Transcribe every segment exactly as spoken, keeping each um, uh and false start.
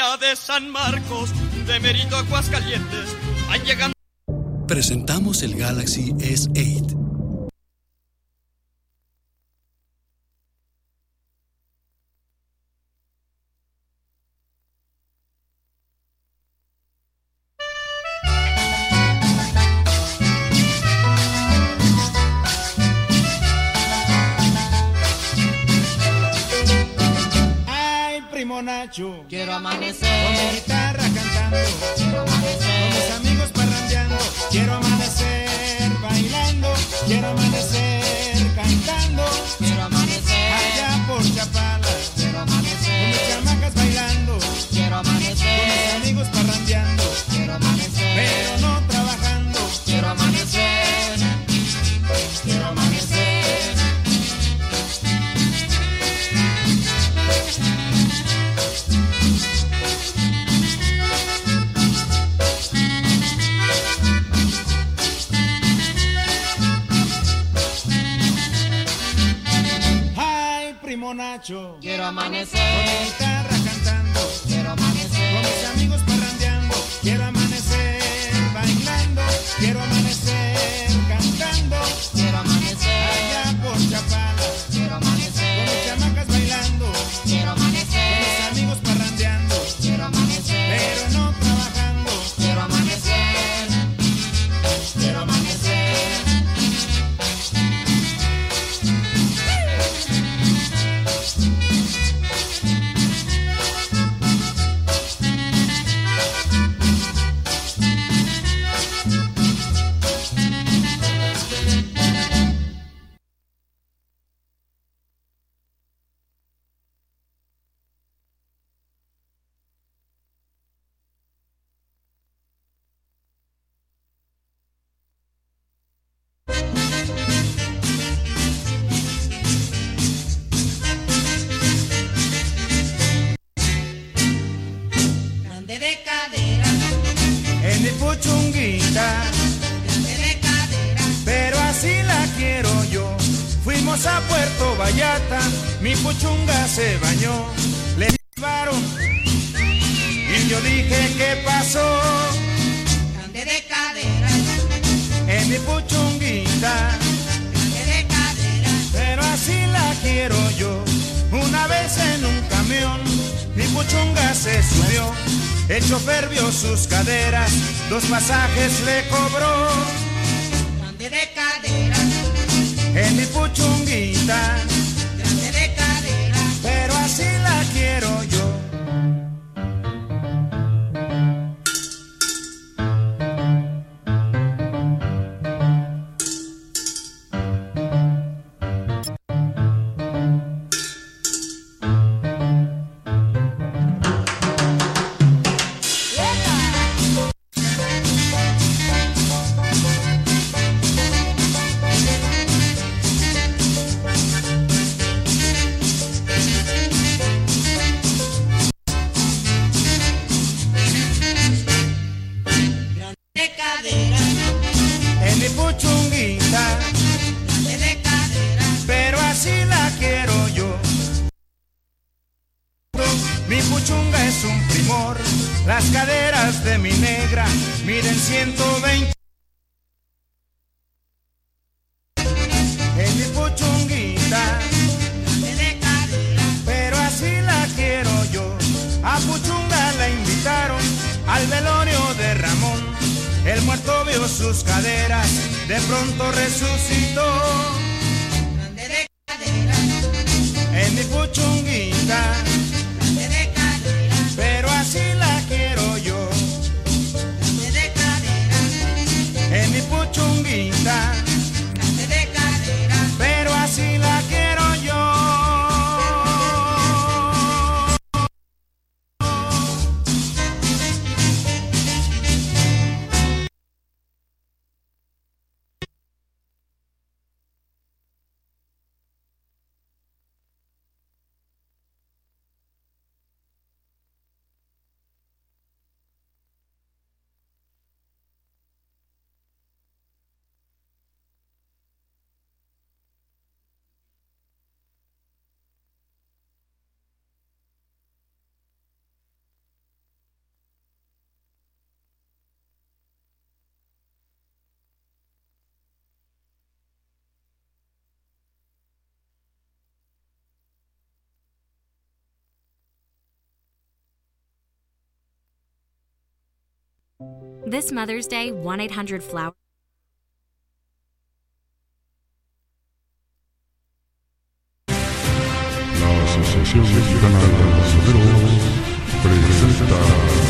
Villa de San Marcos, de Mérito, Aguascalientes, han llegado. Presentamos el Galaxy S ocho. Nacho, quiero amanecer con mi guitarra cantando, quiero amanecer con mis amigos parrandeando, quiero amanecer bailando, quiero amanecer cantando, quiero amanecer allá por Chapala, quiero amanecer con mis chamacas bailando, quiero amanecer con mis amigos parrandeando, quiero amanecer pero no trabajando, quiero amanecer, quiero amanecer. Nacho, quiero amanecer con mi guitarra cantando, quiero amanecer con mis amigos parrandeando, quiero amanecer bailando, quiero amanecer cantando, quiero amanecer allá por Chapala, quiero amanecer con mis chamacas bailando, quiero amanecer con mis amigos parrandeando, quiero amanecer pero no trabajando, quiero amanecer, quiero amanecer. De cadera, en mi puchunguita, grande de cadera, pero así la quiero yo. Fuimos a Puerto Vallarta, mi puchunga se bañó, le llevaron y yo dije ¿qué pasó? grande de cadera, En mi puchunguita, grande de cadera, pero así la quiero yo. Una vez en un camión, mi puchunga se subió. El chofer vio sus caderas, dos pasajes le cobró. grande de cadera, En mi puchunguita, grande de cadera, pero así la quiero yo. de cadera, En mi puchunguita, grande de cadera, pero así la quiero yo. Mi puchunga es un primor, las caderas de mi negra miden ciento veinte. En mi puchunguita, grande de cadera, pero así la quiero yo. A puchunga la invitaron al velorio de Ramón. El muerto vio sus caderas, de pronto resucitó. grande de cadera, En mi puchunguita, grande de cadera, pero así la quiero yo. grande de cadera, En mi puchunguita, grande de cadera, pero así la quiero yo. This Mother's Day, one eight hundred flower. La Asociación Mexicana de Lanzaderos presenta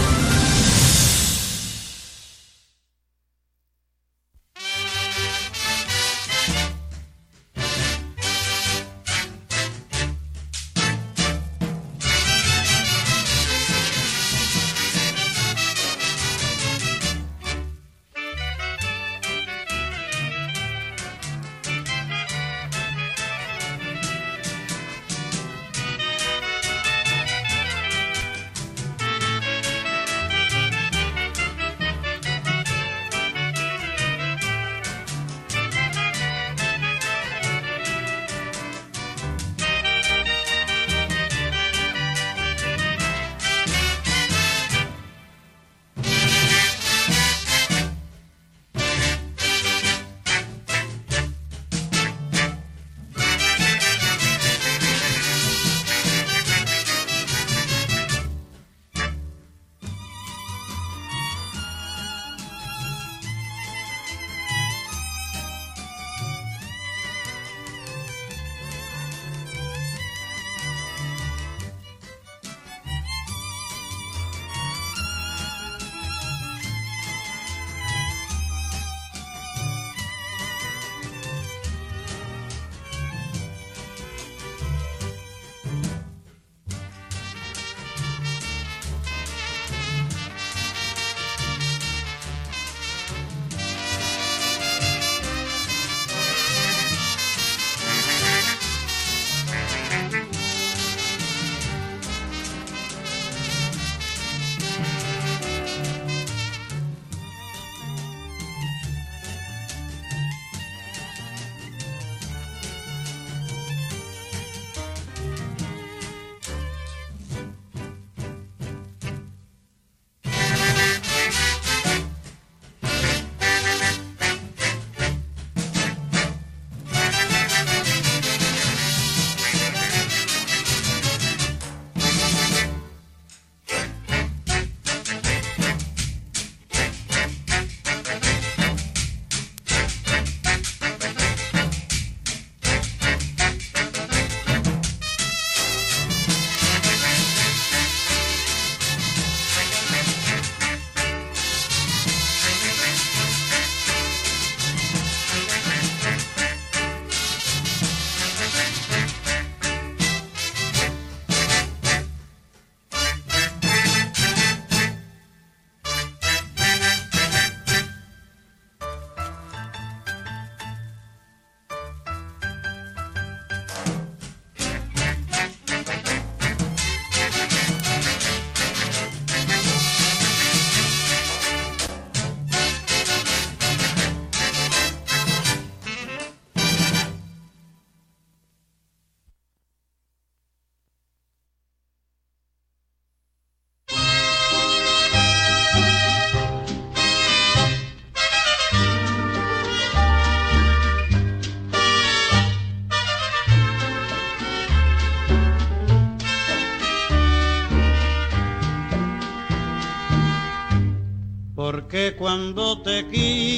porque cuando te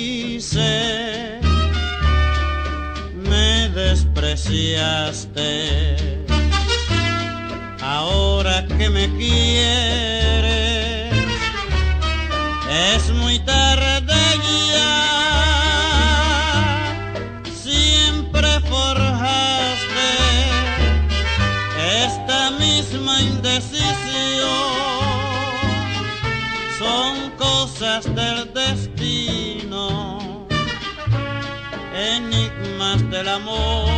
quise me despreciaste. Ahora que me quieres es muy tarde ya. Siempre forjaste esta misma indecisión. Son cosas del destino, enigmas del amor.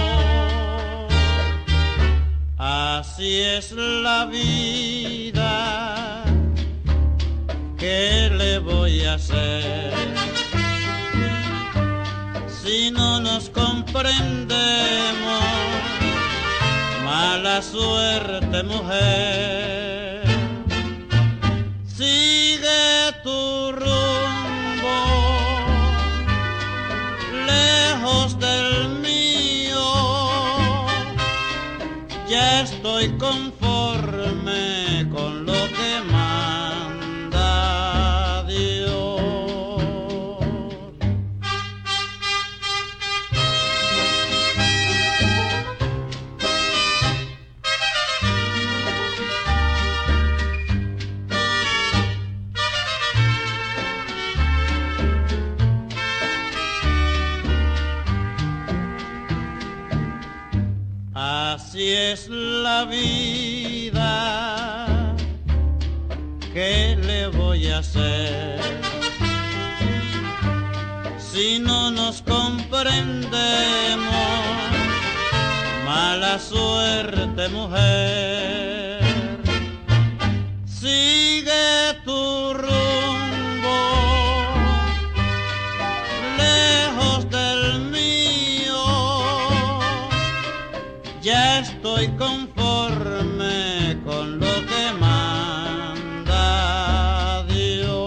Así es la vida, ¿qué le voy a hacer? Si no nos comprendemos, mala suerte, mujer. Sigue tu rumbo, lejos del mío. Ya estoy conforme con lo que manda Dios. Así es la vida, ¿qué le voy a hacer? Si no nos comprendemos, mala suerte, mujer. Sigue tu rumbo, lejos del mío. Ya estoy conforme con lo que manda Dios.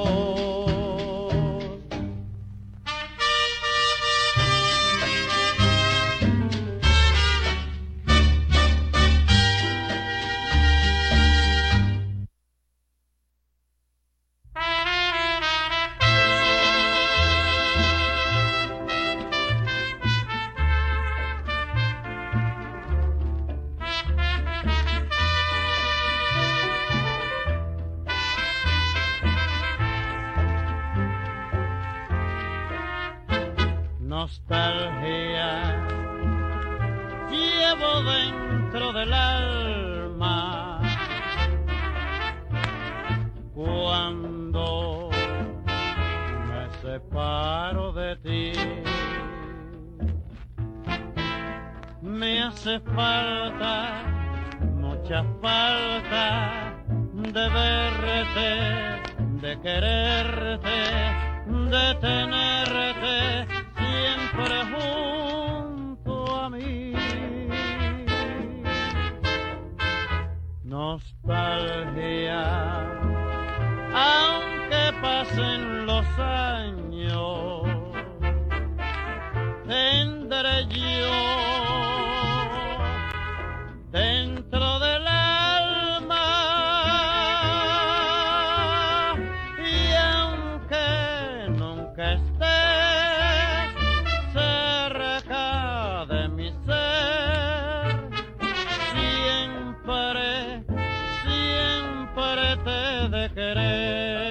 Nostalgia llevo dentro del alma cuando me separo de ti. Me hace falta, mucha falta de verte, de quererte, de tenerte siempre junto a mí. Nostalgia, aunque pasen los años, tendré yo dentro del alma, y aunque nunca esté cerca de mi ser, siempre, siempre te he de querer.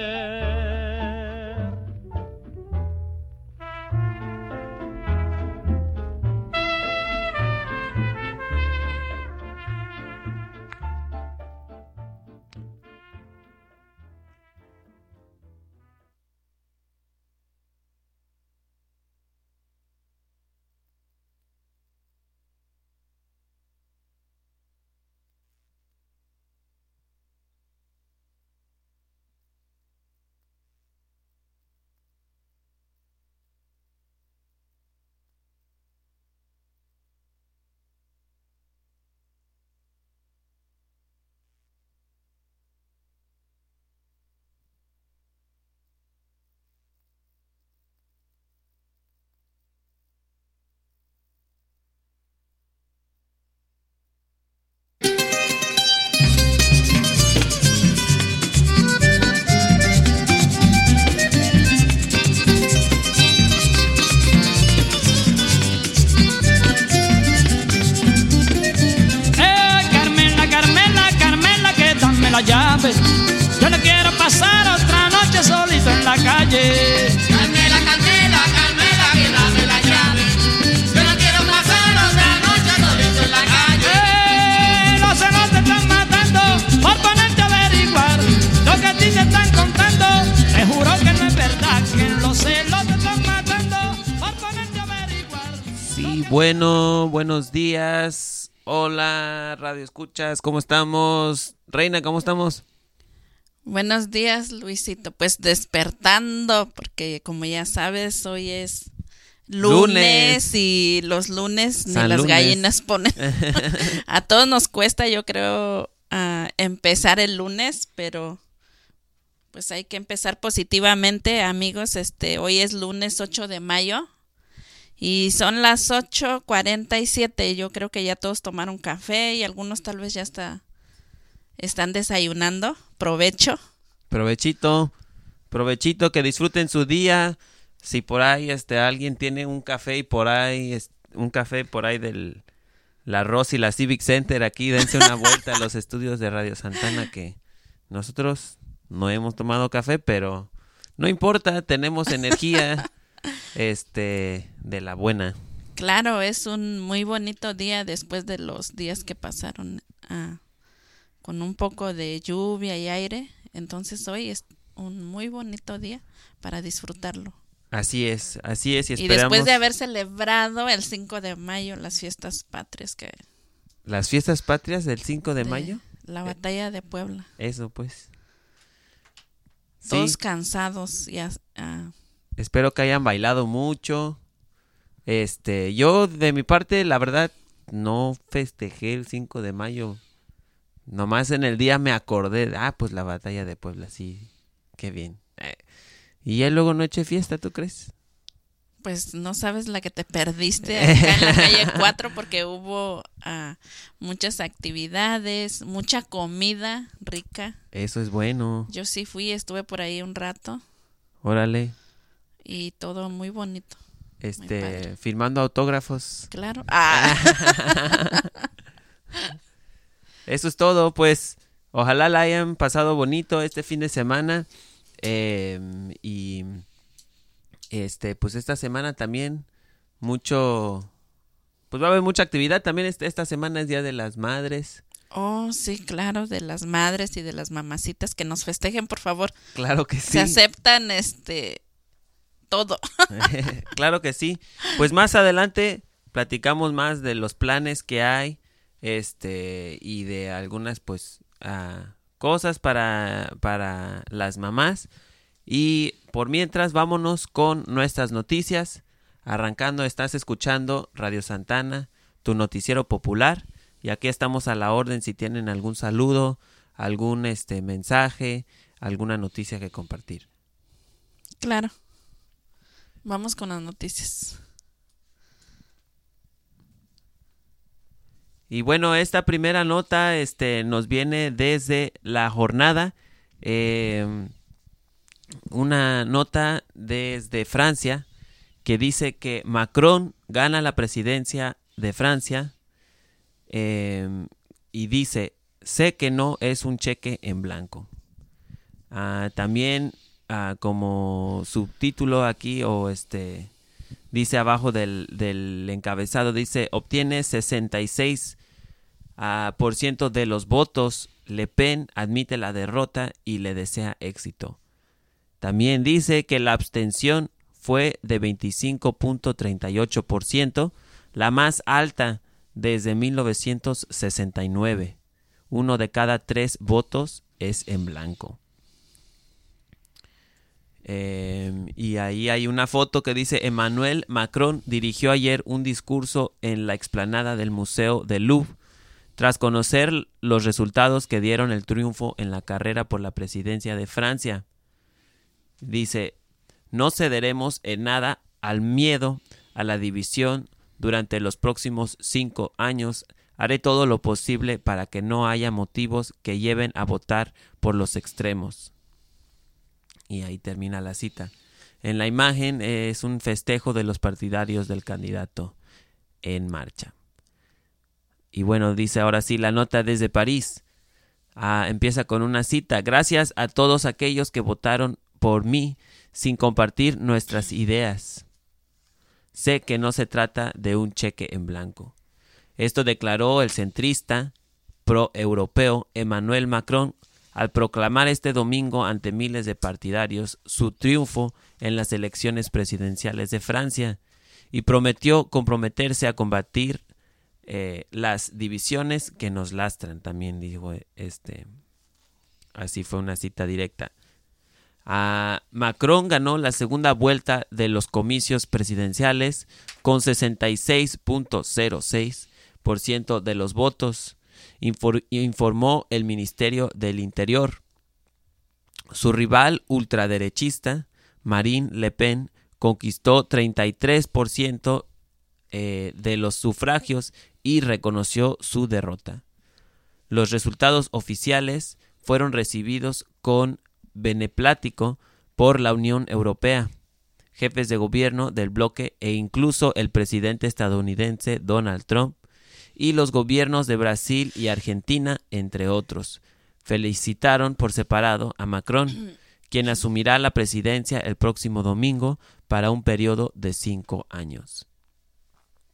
La llave, yo no quiero pasar otra noche solito en la calle. Carmela, Carmela, Carmela, que dame la llave. Yo no quiero pasar otra noche solito en la calle. Eh, los celos te están matando por ponerte a averiguar lo que a ti te están contando. Te juro que no es verdad, que los celos te están matando por ponerte a averiguar. Sí, bueno, buenos días. Hola, Radio Escuchas, ¿cómo estamos? Reina, ¿cómo estamos? Buenos días, Luisito. Pues despertando, porque como ya sabes, hoy es lunes, lunes. Y los lunes ni San las lunes. Gallinas ponen. A todos nos cuesta, yo creo, uh, empezar el lunes, pero pues hay que empezar positivamente, amigos. Este, hoy es lunes ocho de mayo. Y son las ocho cuarenta y siete. Yo creo que ya todos tomaron café y algunos tal vez ya está, están desayunando. Provecho. Provechito. Provechito, que disfruten su día. Si por ahí este alguien tiene un café y por ahí un café por ahí del la Rosy, la Civic Center, aquí dense una vuelta a los estudios de Radio Santana, que nosotros no hemos tomado café, pero no importa, tenemos energía. Este, de la buena. Claro, es un muy bonito día después de los días que pasaron ah, con un poco de lluvia y aire. Entonces hoy es un muy bonito día para disfrutarlo. Así es, así es. Y, y después de haber celebrado el cinco de mayo las fiestas patrias que... ¿Las fiestas patrias del cinco de, de mayo? La batalla de Puebla. Eso pues. Todos sí. cansados. Ya, uh... Espero que hayan bailado mucho. Este, yo de mi parte, la verdad, no festejé el cinco de mayo. Nomás en el día me acordé, ah, pues la batalla de Puebla, sí, qué bien. Eh. Y ya luego no eché fiesta, ¿tú crees? Pues no sabes la que te perdiste acá en la calle cuatro porque hubo uh, muchas actividades, mucha comida rica. Eso es bueno. Yo sí fui, estuve por ahí un rato. Órale. Y todo muy bonito. Este, muy firmando autógrafos. Claro. Ah. Eso es todo, pues. Ojalá la hayan pasado bonito este fin de semana. Eh, y este, pues esta semana también mucho, pues va a haber mucha actividad. También este, esta semana es Día de las Madres. Oh, sí, claro, de las madres y de las mamacitas que nos festejen, por favor. Claro que sí. Se aceptan, este, todo. Claro que sí. Pues más adelante platicamos más de los planes que hay, este, y de algunas, pues, uh, cosas para, para las mamás. Y por mientras, vámonos con nuestras noticias. Arrancando, estás escuchando Radio Santana, tu noticiero popular. Y aquí estamos a la orden si tienen algún saludo, algún este mensaje, alguna noticia que compartir. Claro. Vamos con las noticias. Y bueno, esta primera nota este, nos viene desde La Jornada. Eh, una nota desde Francia que dice que Macron gana la presidencia de Francia. Eh, y dice, sé que no es un cheque en blanco. Uh, también uh, como subtítulo aquí o este dice abajo del, del encabezado, dice, obtiene sesenta y seis por ciento uh, de los votos. Le Pen admite la derrota y le desea éxito. También dice que la abstención fue de veinticinco punto treinta y ocho por ciento, la más alta desde mil novecientos sesenta y nueve. Uno de cada tres votos es en blanco. Eh, y ahí hay una foto que dice Emmanuel Macron dirigió ayer un discurso en la explanada del Museo del Louvre tras conocer los resultados que dieron el triunfo en la carrera por la presidencia de Francia. Dice, no cederemos en nada al miedo, a la división. Durante los próximos cinco años haré todo lo posible para que no haya motivos que lleven a votar por los extremos. Y ahí termina la cita. En la imagen es un festejo de los partidarios del candidato en marcha. Y bueno, dice ahora sí la nota desde París. Ah, empieza con una cita. Gracias a todos aquellos que votaron por mí sin compartir nuestras ideas. Sé que no se trata de un cheque en blanco. Esto declaró el centrista pro-europeo Emmanuel Macron al proclamar este domingo ante miles de partidarios su triunfo en las elecciones presidenciales de Francia y prometió comprometerse a combatir eh, las divisiones que nos lastran. También dijo este, así fue una cita directa. Uh, Macron ganó la segunda vuelta de los comicios presidenciales con sesenta y seis punto cero seis por ciento de los votos, infor- informó el Ministerio del Interior. Su rival ultraderechista, Marine Le Pen, conquistó treinta y tres por ciento eh, de los sufragios y reconoció su derrota. Los resultados oficiales fueron recibidos con beneplácito por la Unión Europea, jefes de gobierno del bloque e incluso el presidente estadounidense Donald Trump y los gobiernos de Brasil y Argentina, entre otros. Felicitaron por separado a Macron, quien asumirá la presidencia el próximo domingo para un periodo de cinco años.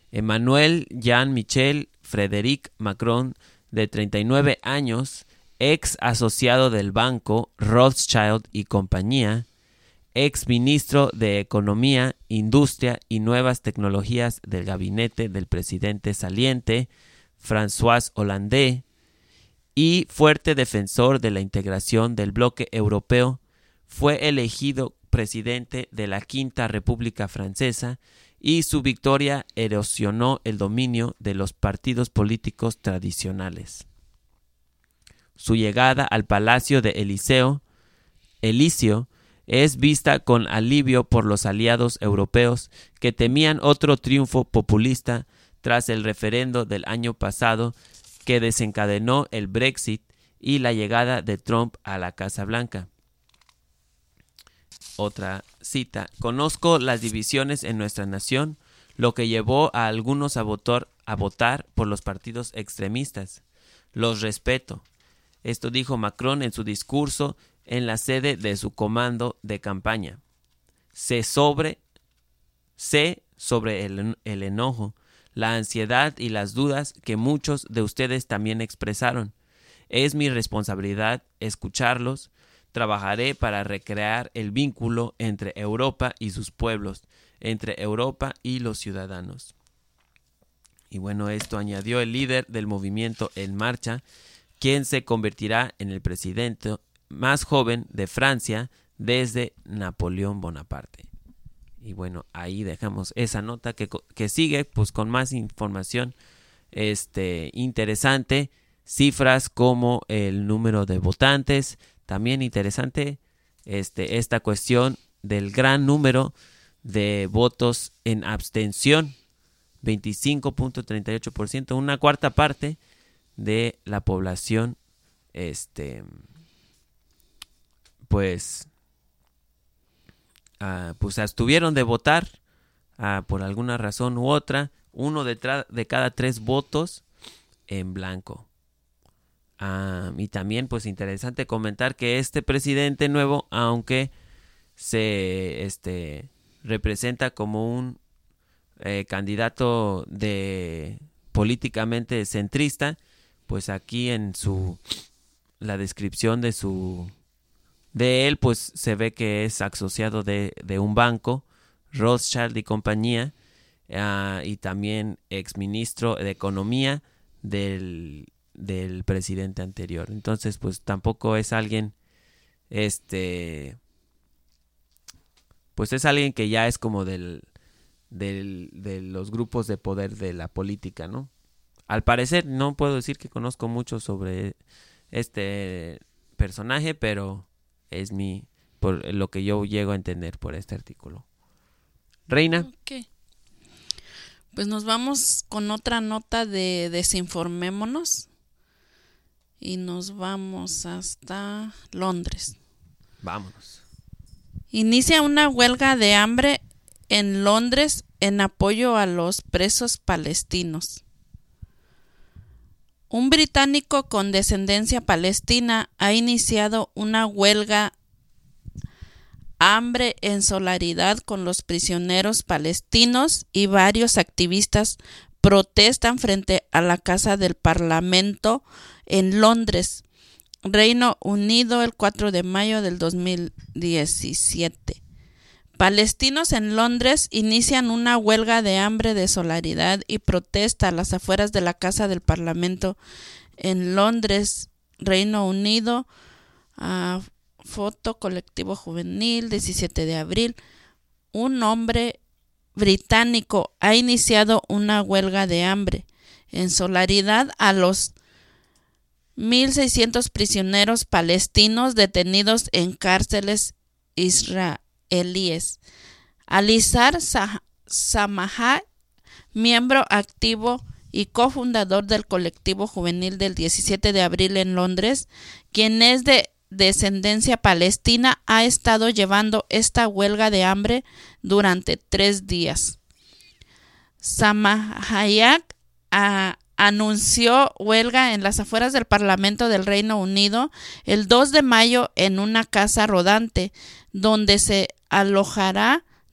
Emmanuel Jean-Michel Frédéric Macron, de treinta y nueve años, ex asociado del banco Rothschild y compañía, ex ministro de Economía, Industria y Nuevas Tecnologías del gabinete del presidente saliente, François Hollande, y fuerte defensor de la integración del bloque europeo, fue elegido presidente de la Quinta República Francesa y su victoria erosionó el dominio de los partidos políticos tradicionales. Su llegada al Palacio de Eliseo, Elíseo es vista con alivio por los aliados europeos que temían otro triunfo populista tras el referendo del año pasado que desencadenó el Brexit y la llegada de Trump a la Casa Blanca. Otra cita. Conozco las divisiones en nuestra nación, lo que llevó a algunos a votar, a votar por los partidos extremistas. Los respeto. Esto dijo Macron en su discurso en la sede de su comando de campaña. Sé sobre, sé sobre el, el enojo, la ansiedad y las dudas que muchos de ustedes también expresaron. Es mi responsabilidad escucharlos. Trabajaré para recrear el vínculo entre Europa y sus pueblos, entre Europa y los ciudadanos. Y bueno, esto añadió el líder del movimiento En Marcha, quien se convertirá en el presidente más joven de Francia desde Napoleón Bonaparte. Y bueno, ahí dejamos esa nota que, que sigue pues con más información este, interesante, cifras como el número de votantes, también interesante este, esta cuestión del gran número de votos en abstención, veinticinco punto treinta y ocho por ciento, una cuarta parte de la población, este, pues, uh, pues abstuvieron de votar uh, por alguna razón u otra, uno de, tra- de cada tres votos en blanco. Uh, y también pues interesante comentar que este presidente nuevo, aunque se este, representa como un eh, candidato de políticamente centrista, pues aquí en su la descripción de su de él pues se ve que es asociado de, de un banco, Rothschild y compañía, uh, y también exministro de Economía del del presidente anterior. Entonces, pues tampoco es alguien, este, pues es alguien que ya es como del, del, de los grupos de poder de la política, ¿no? Al parecer, no puedo decir que conozco mucho sobre este personaje, pero es mi, por lo que yo llego a entender por este artículo. Reina. Ok. Pues nos vamos con otra nota de Desinformémonos. Y nos vamos hasta Londres. Vámonos. Inicia una huelga de hambre en Londres en apoyo a los presos palestinos. Un británico con descendencia palestina ha iniciado una huelga hambre en solidaridad con los prisioneros palestinos y varios activistas protestan frente a la Casa del Parlamento en Londres, Reino Unido, el cuatro de mayo del dos mil diecisiete. Palestinos en Londres inician una huelga de hambre de solidaridad y protesta a las afueras de la Casa del Parlamento en Londres, Reino Unido. Uh, foto colectivo juvenil, diecisiete de abril. Un hombre británico ha iniciado una huelga de hambre en solidaridad a los mil seiscientos prisioneros palestinos detenidos en cárceles israelíes. Alizar Samaha, miembro activo y cofundador del colectivo juvenil del diecisiete de abril en Londres, quien es de descendencia palestina, ha estado llevando esta huelga de hambre durante tres días. Samahayak a anunció huelga en las afueras del Parlamento del Reino Unido el dos de mayo en una casa rodante donde se alojará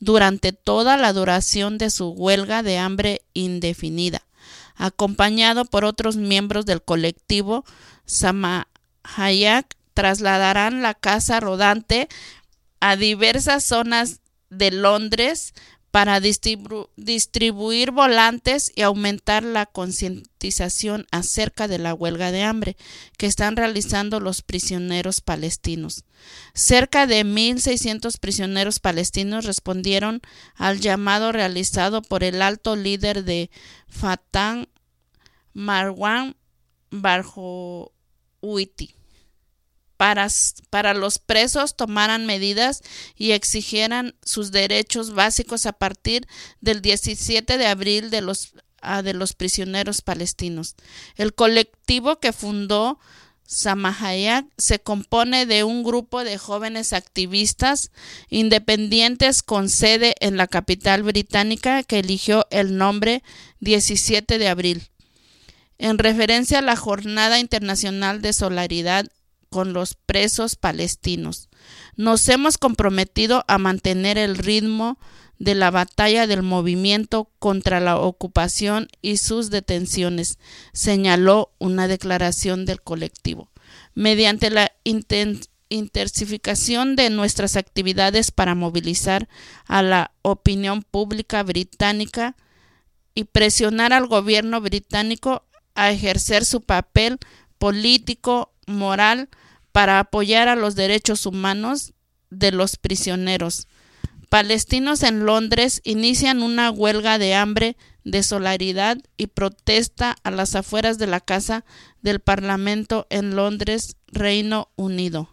durante toda la duración de su huelga de hambre indefinida. Acompañado por otros miembros del colectivo, Samahayak trasladarán la casa rodante a diversas zonas de Londres para distribu- distribuir volantes y aumentar la concientización acerca de la huelga de hambre que están realizando los prisioneros palestinos. Cerca de mil seiscientos prisioneros palestinos respondieron al llamado realizado por el alto líder de Fatah, Marwan Barghouti, para, para los presos tomaran medidas y exigieran sus derechos básicos a partir del diecisiete de abril de los, uh, de los prisioneros palestinos. El colectivo que fundó Samahayak se compone de un grupo de jóvenes activistas independientes con sede en la capital británica que eligió el nombre diecisiete de abril, en referencia a la Jornada Internacional de Solidaridad con los presos palestinos. Nos hemos comprometido a mantener el ritmo de la batalla del movimiento contra la ocupación y sus detenciones, señaló una declaración del colectivo. Mediante la inten- intensificación de nuestras actividades para movilizar a la opinión pública británica y presionar al gobierno británico a ejercer su papel político, moral, para apoyar a los derechos humanos de los prisioneros palestinos en Londres, inician una huelga de hambre de solidaridad y protesta a las afueras de la Casa del Parlamento en Londres, Reino Unido.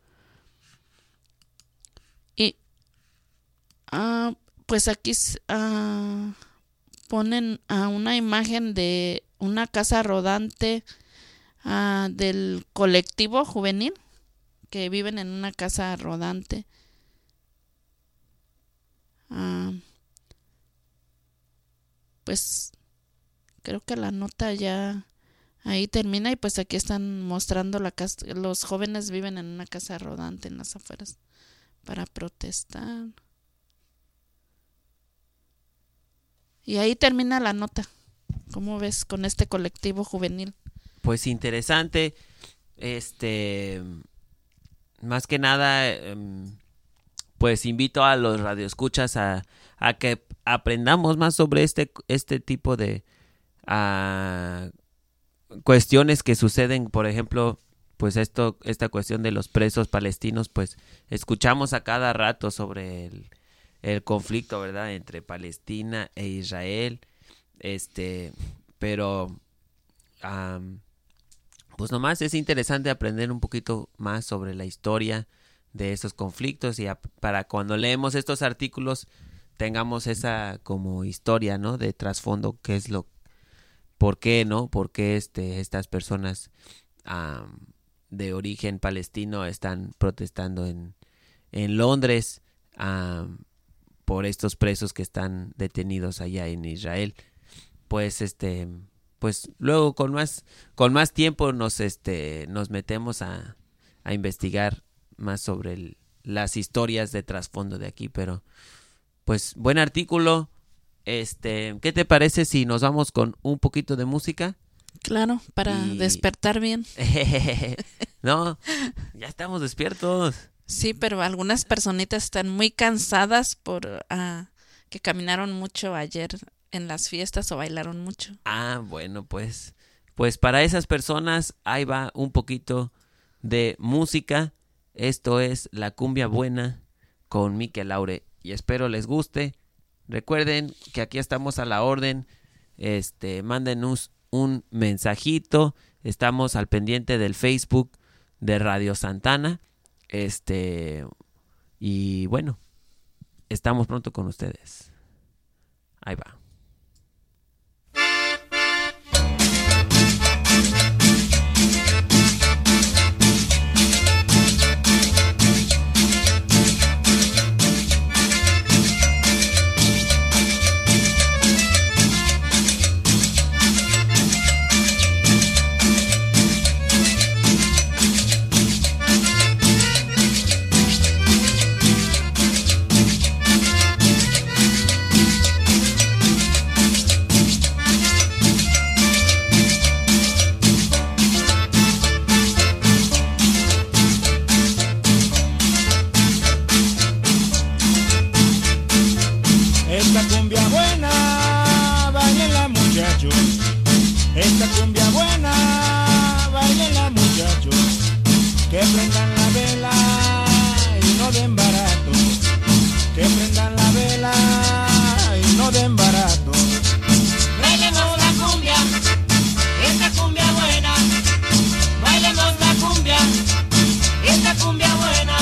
Y uh, pues aquí uh, ponen uh, una imagen de una casa rodante Uh, del colectivo juvenil que viven en una casa rodante. Uh, pues creo que la nota ya ahí termina y pues aquí están mostrando la casa. Los jóvenes viven en una casa rodante en las afueras para protestar. Y ahí termina la nota. ¿Cómo ves con este colectivo juvenil? Pues interesante, este, más que nada, pues invito a los radioescuchas a, a que aprendamos más sobre este, este tipo de uh, cuestiones que suceden. Por ejemplo, pues esto, esta cuestión de los presos palestinos, pues escuchamos a cada rato sobre el, el conflicto, ¿verdad?, entre Palestina e Israel, este, pero um, pues nomás es interesante aprender un poquito más sobre la historia de esos conflictos y a, para cuando leemos estos artículos tengamos esa como historia, ¿no?, de trasfondo, qué es lo, por qué, ¿no?, por qué este, estas personas um, de origen palestino están protestando en, en Londres um, por estos presos que están detenidos allá en Israel. Pues este... pues luego con más con más tiempo nos este nos metemos a, a investigar más sobre el, las historias de trasfondo de aquí, pero pues buen artículo. Este, ¿qué te parece si nos vamos con un poquito de música? Claro, para y... despertar bien. No, ya estamos despiertos. Sí, pero algunas personitas están muy cansadas por uh, que caminaron mucho ayer en las fiestas o bailaron mucho. Ah, bueno, pues pues para esas personas ahí va un poquito de música. Esto es La Cumbia Buena con Mikel Laure y espero les guste. Recuerden que aquí estamos a la orden. Este, mándenos un mensajito. Estamos al pendiente del Facebook de Radio Santana. Este, y bueno, estamos pronto con ustedes. Ahí va. muchachos, esta cumbia buena, bailenla muchachos, que prendan la vela y no den barato, que prendan la vela y no den barato. Bailemos la cumbia, esta cumbia buena, bailemos la cumbia, esta cumbia buena.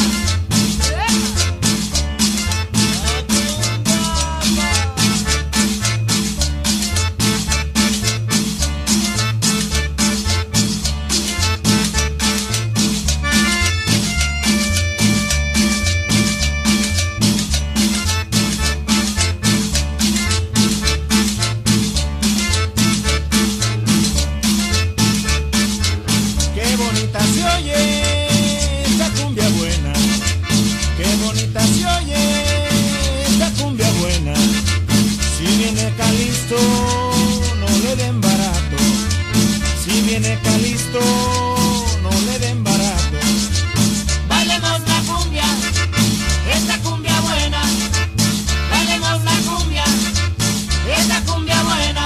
No le den barato, si viene Calisto, no le den barato. Bailemos la cumbia, esta cumbia buena, bailemos la cumbia, esta cumbia buena.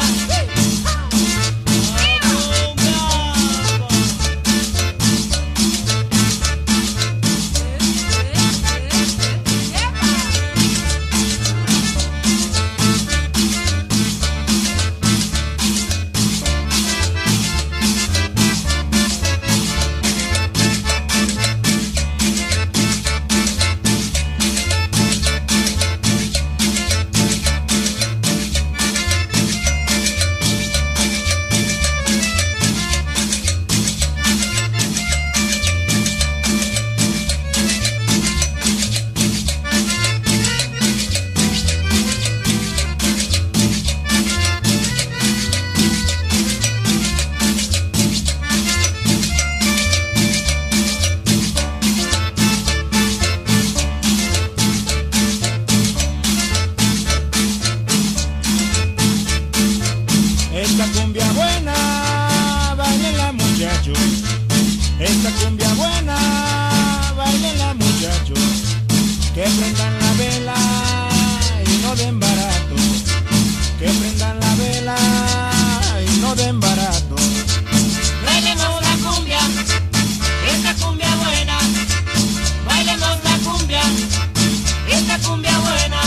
Esta cumbia buena, bailenla muchachos, esta cumbia buena, bailenla muchachos, que prendan la vela y no den barato, que prendan la vela y no den barato. Bailemos la cumbia, esta cumbia buena, bailemos la cumbia, esta cumbia buena.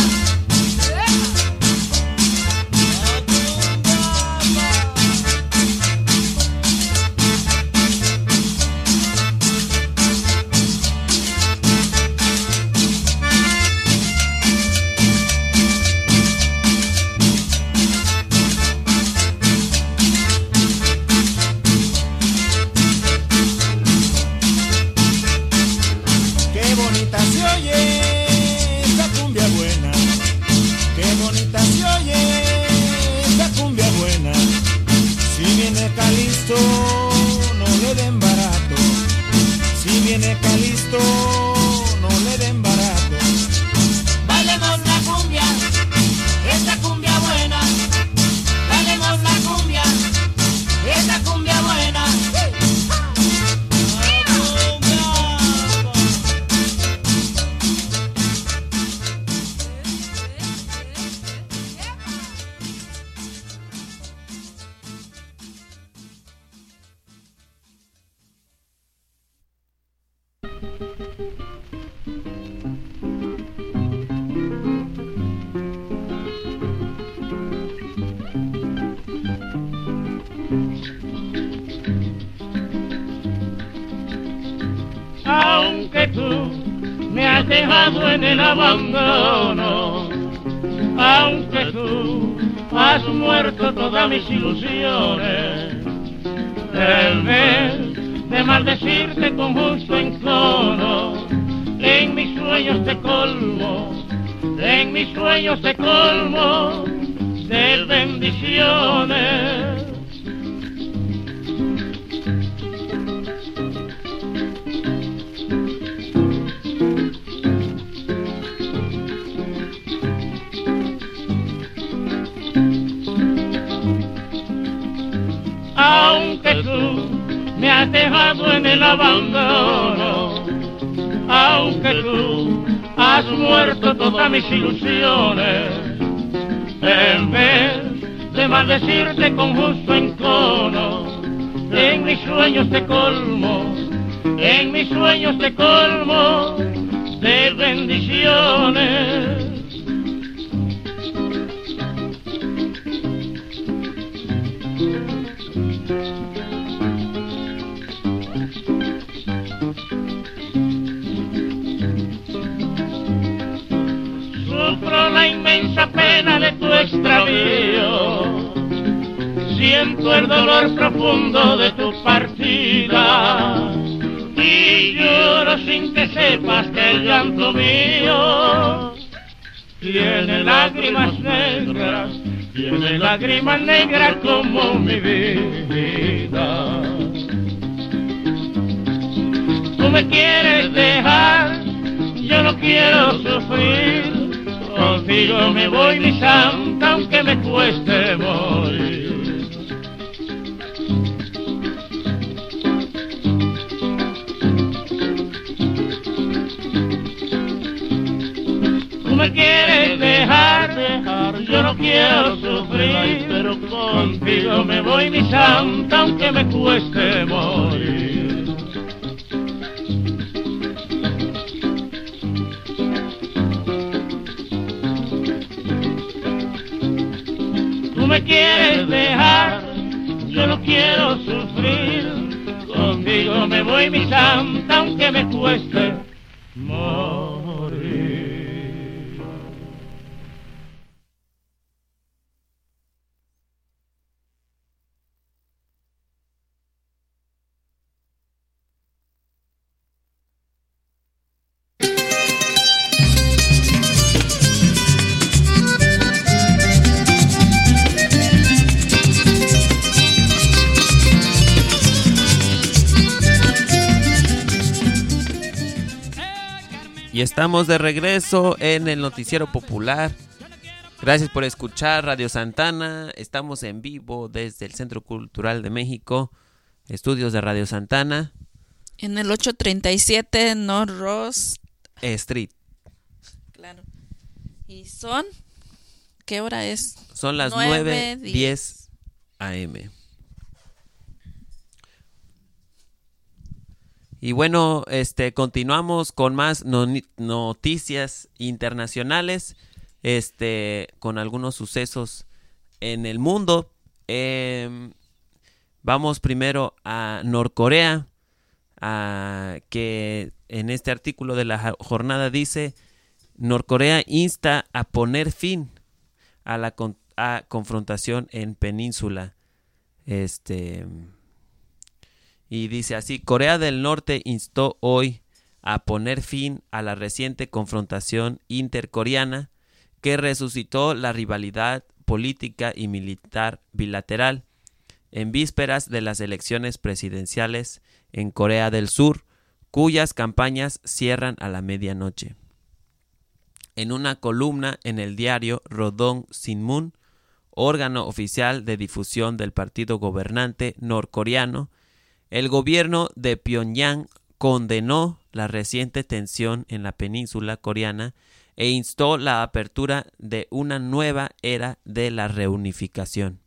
Qué bonita se oye esta cumbia buena, qué bonita se oye esta cumbia buena. Si viene Calisto, no le den barato, si viene Calisto, no le den barato. Bailemos la cumbia, esta cumbia buena, bailemos la cumbia, esta cumbia buena. Aunque tú me has dejado en el abandono, aunque tú has muerto todas mis ilusiones, en vez de maldecirte con justo encono, en mis sueños te colmo, en mis sueños te colmo de bendiciones. Aunque tú me has dejado en el abandono, aunque tú has muerto todas mis ilusiones, en vez de maldecirte con justo encono. En mis sueños te colmo, en mis sueños te colmo de bendiciones. Sufro la inmensa pena de tu extravío, siento el dolor profundo de tu partida y lloro sin que sepas que el llanto mío tiene lágrimas negras, tiene lágrimas negras como mi vida. Tú me quieres dejar, yo no quiero sufrir, contigo me voy mi santa aunque me cueste morir. Tú me quieres dejar, dejar, yo no quiero sufrir, pero contigo me voy mi santa aunque me cueste morir. Tú me quieres dejar, yo no quiero sufrir, contigo me voy mi santa aunque me cueste morir. Y estamos de regreso en el Noticiero Popular. Gracias por escuchar Radio Santana. Estamos en vivo desde el Centro Cultural de México, estudios de Radio Santana. En el ochocientos treinta y siete North Ross Street. Claro. ¿Y son? ¿Qué hora es? Son las nueve diez a eme Y bueno, este continuamos con más no- noticias internacionales, este con algunos sucesos en el mundo. Eh, vamos primero a Norcorea, a, que en este artículo de la jornada dice: Norcorea insta a poner fin a la con, a confrontación en península. Este... Y dice así: Corea del Norte instó hoy a poner fin a la reciente confrontación intercoreana que resucitó la rivalidad política y militar bilateral en vísperas de las elecciones presidenciales en Corea del Sur, cuyas campañas cierran a la medianoche. En una columna en el diario Rodong Sinmun, órgano oficial de difusión del partido gobernante norcoreano, el gobierno de Pyongyang condenó la reciente tensión en la península coreana e instó la apertura de una nueva era de la reunificación.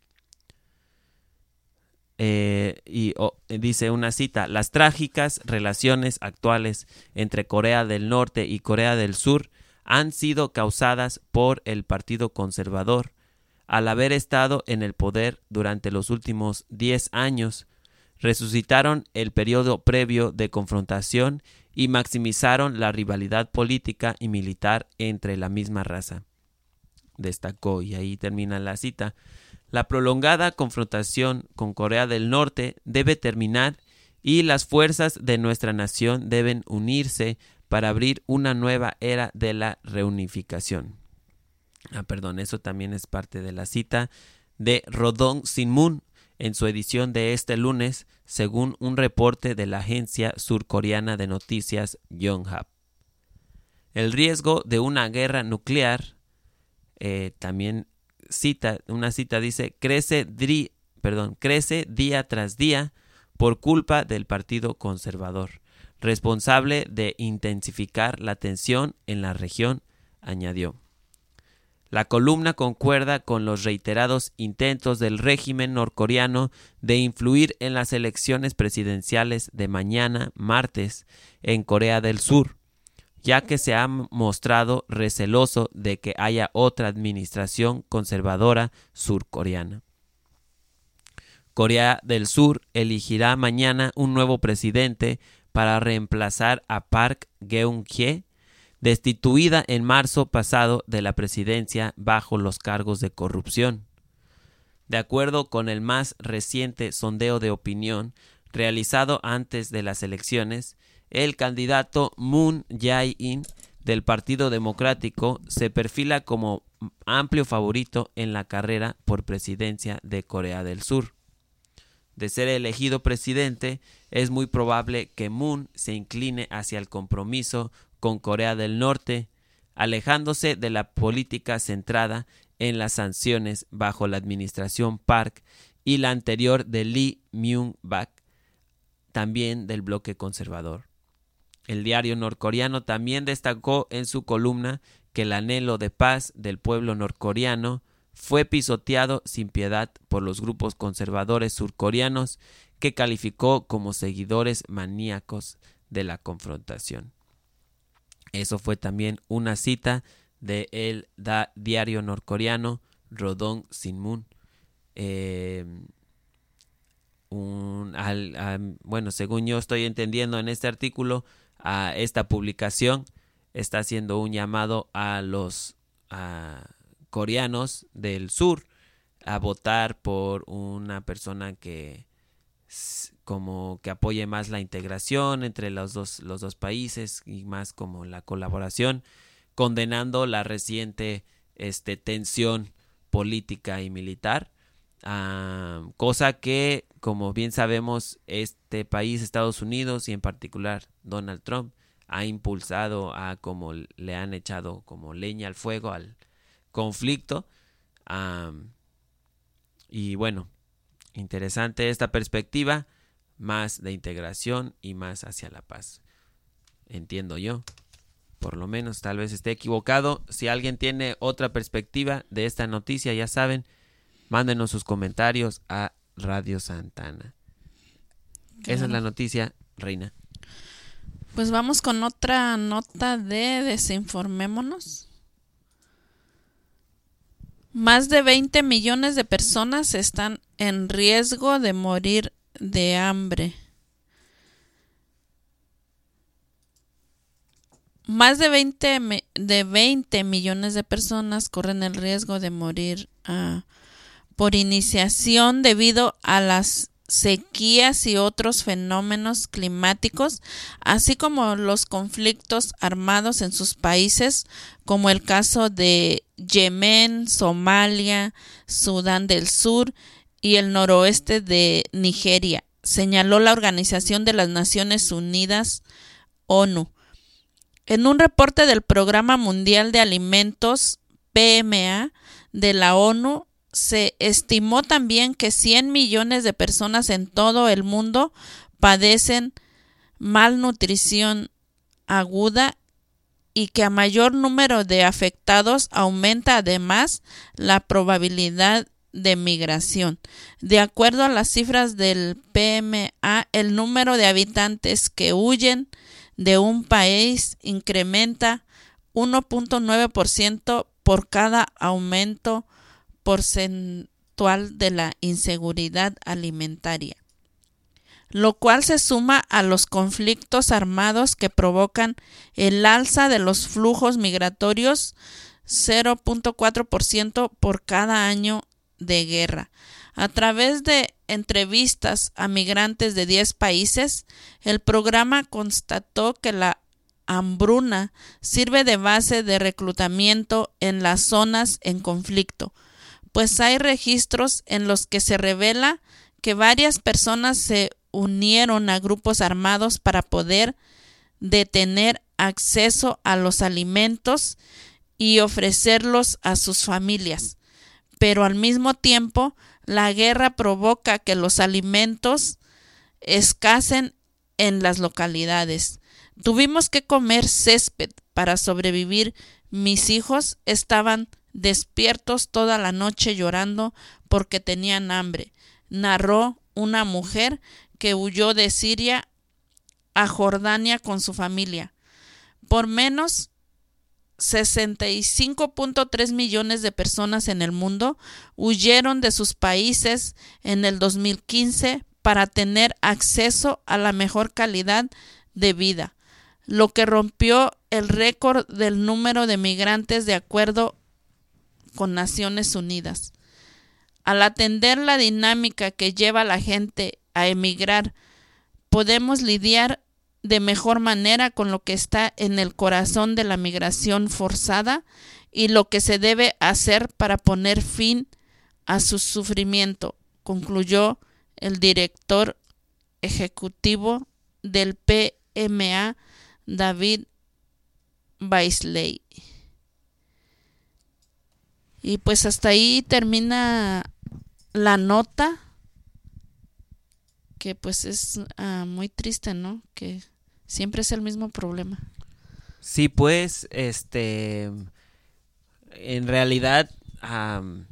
Eh, y oh, dice una cita: las trágicas relaciones actuales entre Corea del Norte y Corea del Sur han sido causadas por el Partido Conservador, al haber estado en el poder durante los últimos diez años. Resucitaron el periodo previo de confrontación y maximizaron la rivalidad política y militar entre la misma raza, destacó. Y ahí termina la cita. La prolongada confrontación con Corea del Norte debe terminar y las fuerzas de nuestra nación deben unirse para abrir una nueva era de la reunificación. Ah, perdón, eso también es parte de la cita de Rodong Sinmun en su edición de este lunes, según un reporte de la agencia surcoreana de noticias Yonhap. El riesgo de una guerra nuclear, eh, también cita, una cita dice, crece, dri, perdón, crece día tras día por culpa del Partido Conservador, responsable de intensificar la tensión en la región, añadió. La columna concuerda con los reiterados intentos del régimen norcoreano de influir en las elecciones presidenciales de mañana, martes, en Corea del Sur, ya que se ha mostrado receloso de que haya otra administración conservadora surcoreana. Corea del Sur elegirá mañana un nuevo presidente para reemplazar a Park Geun-hye, destituida en marzo pasado de la presidencia bajo los cargos de corrupción. De acuerdo con el más reciente sondeo de opinión realizado antes de las elecciones, el candidato Moon Jae-in del Partido Democrático se perfila como amplio favorito en la carrera por presidencia de Corea del Sur. De ser elegido presidente, es muy probable que Moon se incline hacia el compromiso con Corea del Norte, alejándose de la política centrada en las sanciones bajo la administración Park y la anterior de Lee Myung-bak, también del bloque conservador. El diario norcoreano también destacó en su columna que el anhelo de paz del pueblo norcoreano fue pisoteado sin piedad por los grupos conservadores surcoreanos, que calificó como seguidores maníacos de la confrontación. Eso fue también una cita del diario norcoreano Rodong Sinmun. Eh, un, al, al, bueno, según yo estoy entendiendo en este artículo, a esta publicación está haciendo un llamado a los a coreanos del sur a votar por una persona que como que apoye más la integración entre los dos, los dos países y más como la colaboración, condenando la reciente este, tensión política y militar, uh, cosa que, como bien sabemos, este país, Estados Unidos y en particular Donald Trump, ha impulsado a como le han echado como leña al fuego al conflicto. Um, y bueno, interesante esta perspectiva, más de integración y más hacia la paz. Entiendo yo, por lo menos, tal vez esté equivocado. Si alguien tiene otra perspectiva de esta noticia, ya saben, mándenos sus comentarios a Radio Santana. Esa bueno. es la noticia, Reina. Pues vamos con otra nota de Desinformémonos. Más de veinte millones de personas están en riesgo de morir de hambre. Más de veinte, de veinte millones de personas corren el riesgo de morir uh, por iniciación debido a las sequías y otros fenómenos climáticos, así como los conflictos armados en sus países, como el caso de Yemen, Somalia, Sudán del Sur y el noroeste de Nigeria, señaló la Organización de las Naciones Unidas, ONU. En un reporte del Programa Mundial de Alimentos, P M A, de la ONU, se estimó también que cien millones de personas en todo el mundo padecen malnutrición aguda y que a mayor número de afectados aumenta además la probabilidad de migración. De acuerdo a las cifras del P M A, el número de habitantes que huyen de un país incrementa uno punto nueve por ciento por cada aumento porcentual de la inseguridad alimentaria, lo cual se suma a los conflictos armados que provocan el alza de los flujos migratorios, cero punto cuatro por ciento por cada año de guerra. A través de entrevistas a migrantes de diez países, el programa constató que la hambruna sirve de base de reclutamiento en las zonas en conflicto, pues hay registros en los que se revela que varias personas se unieron a grupos armados para poder detener acceso a los alimentos y ofrecerlos a sus familias. Pero al mismo tiempo, la guerra provoca que los alimentos escasen en las localidades. Tuvimos que comer césped para sobrevivir. Mis hijos estaban despiertos toda la noche llorando porque tenían hambre, narró una mujer que huyó de Siria a Jordania con su familia. Por menos sesenta y cinco punto tres millones de personas en el mundo huyeron de sus países en el dos mil quince para tener acceso a la mejor calidad de vida, lo que rompió el récord del número de migrantes de acuerdo con Naciones Unidas. Al atender la dinámica que lleva a la gente a emigrar, podemos lidiar de mejor manera con lo que está en el corazón de la migración forzada y lo que se debe hacer para poner fin a su sufrimiento, concluyó el director ejecutivo del P M A, David Baisley. Y pues hasta ahí termina la nota, que pues es uh, muy triste, ¿no? Que siempre es el mismo problema. Sí, pues, este, en realidad, um,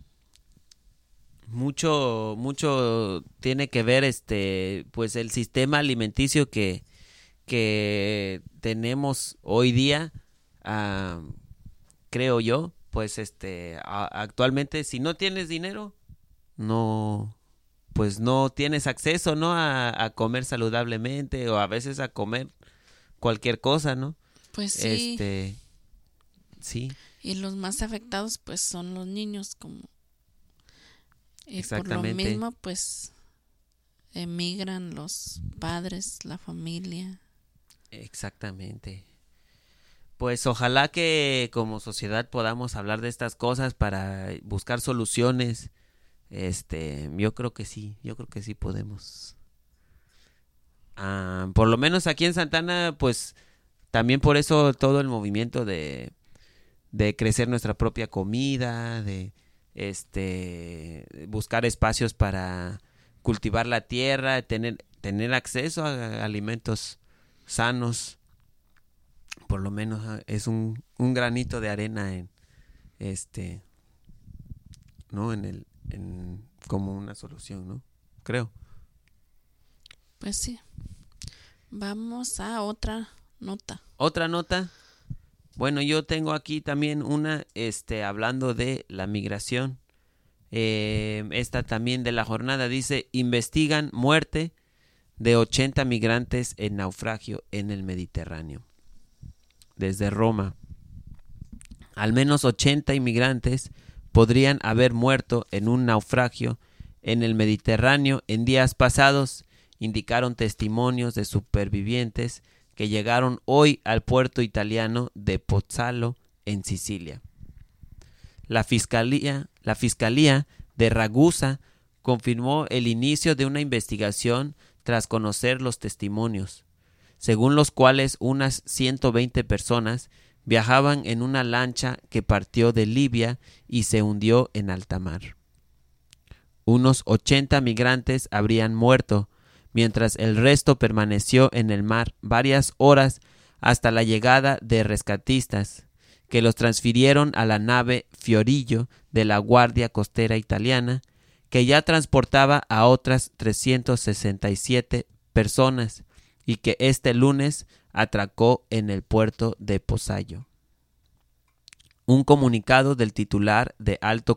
mucho, mucho tiene que ver, este, pues, el sistema alimenticio que, que tenemos hoy día, uh, creo yo, pues, este, a, actualmente, si no tienes dinero, no, pues, no tienes acceso, ¿no? A, a comer saludablemente o a veces a comer cualquier cosa, ¿no? Pues sí. Este, sí. Y los más afectados, pues, son los niños, como. Y exactamente. por lo mismo, pues, emigran los padres, la familia. Exactamente. Pues ojalá que como sociedad podamos hablar de estas cosas para buscar soluciones. Este, yo creo que sí, yo creo que sí podemos. Ah, por lo menos aquí en Santana, pues también por eso todo el movimiento de, de crecer nuestra propia comida, de este buscar espacios para cultivar la tierra, tener tener acceso a alimentos sanos, por lo menos es un, un granito de arena en este, no en el en como una solución, ¿no? Creo. Pues sí. Vamos a otra nota. Otra nota. Bueno, yo tengo aquí también una, este, hablando de la migración. Eh, esta también de la jornada dice: investigan muerte de ochenta migrantes en naufragio en el Mediterráneo. Desde Roma, al menos ochenta inmigrantes podrían haber muerto en un naufragio en el Mediterráneo en días pasados, indicaron testimonios de supervivientes que llegaron hoy al puerto italiano de Pozzallo, en Sicilia. La fiscalía, la fiscalía de Ragusa confirmó el inicio de una investigación tras conocer los testimonios, según los cuales unas ciento veinte personas viajaban en una lancha que partió de Libia y se hundió en alta mar. Unos ochenta migrantes habrían muerto, mientras el resto permaneció en el mar varias horas hasta la llegada de rescatistas, que los transfirieron a la nave Fiorillo de la Guardia Costera Italiana, que ya transportaba a otras trescientas sesenta y siete personas y que este lunes atracó en el puerto de Pozzallo. Un comunicado del titular de Alto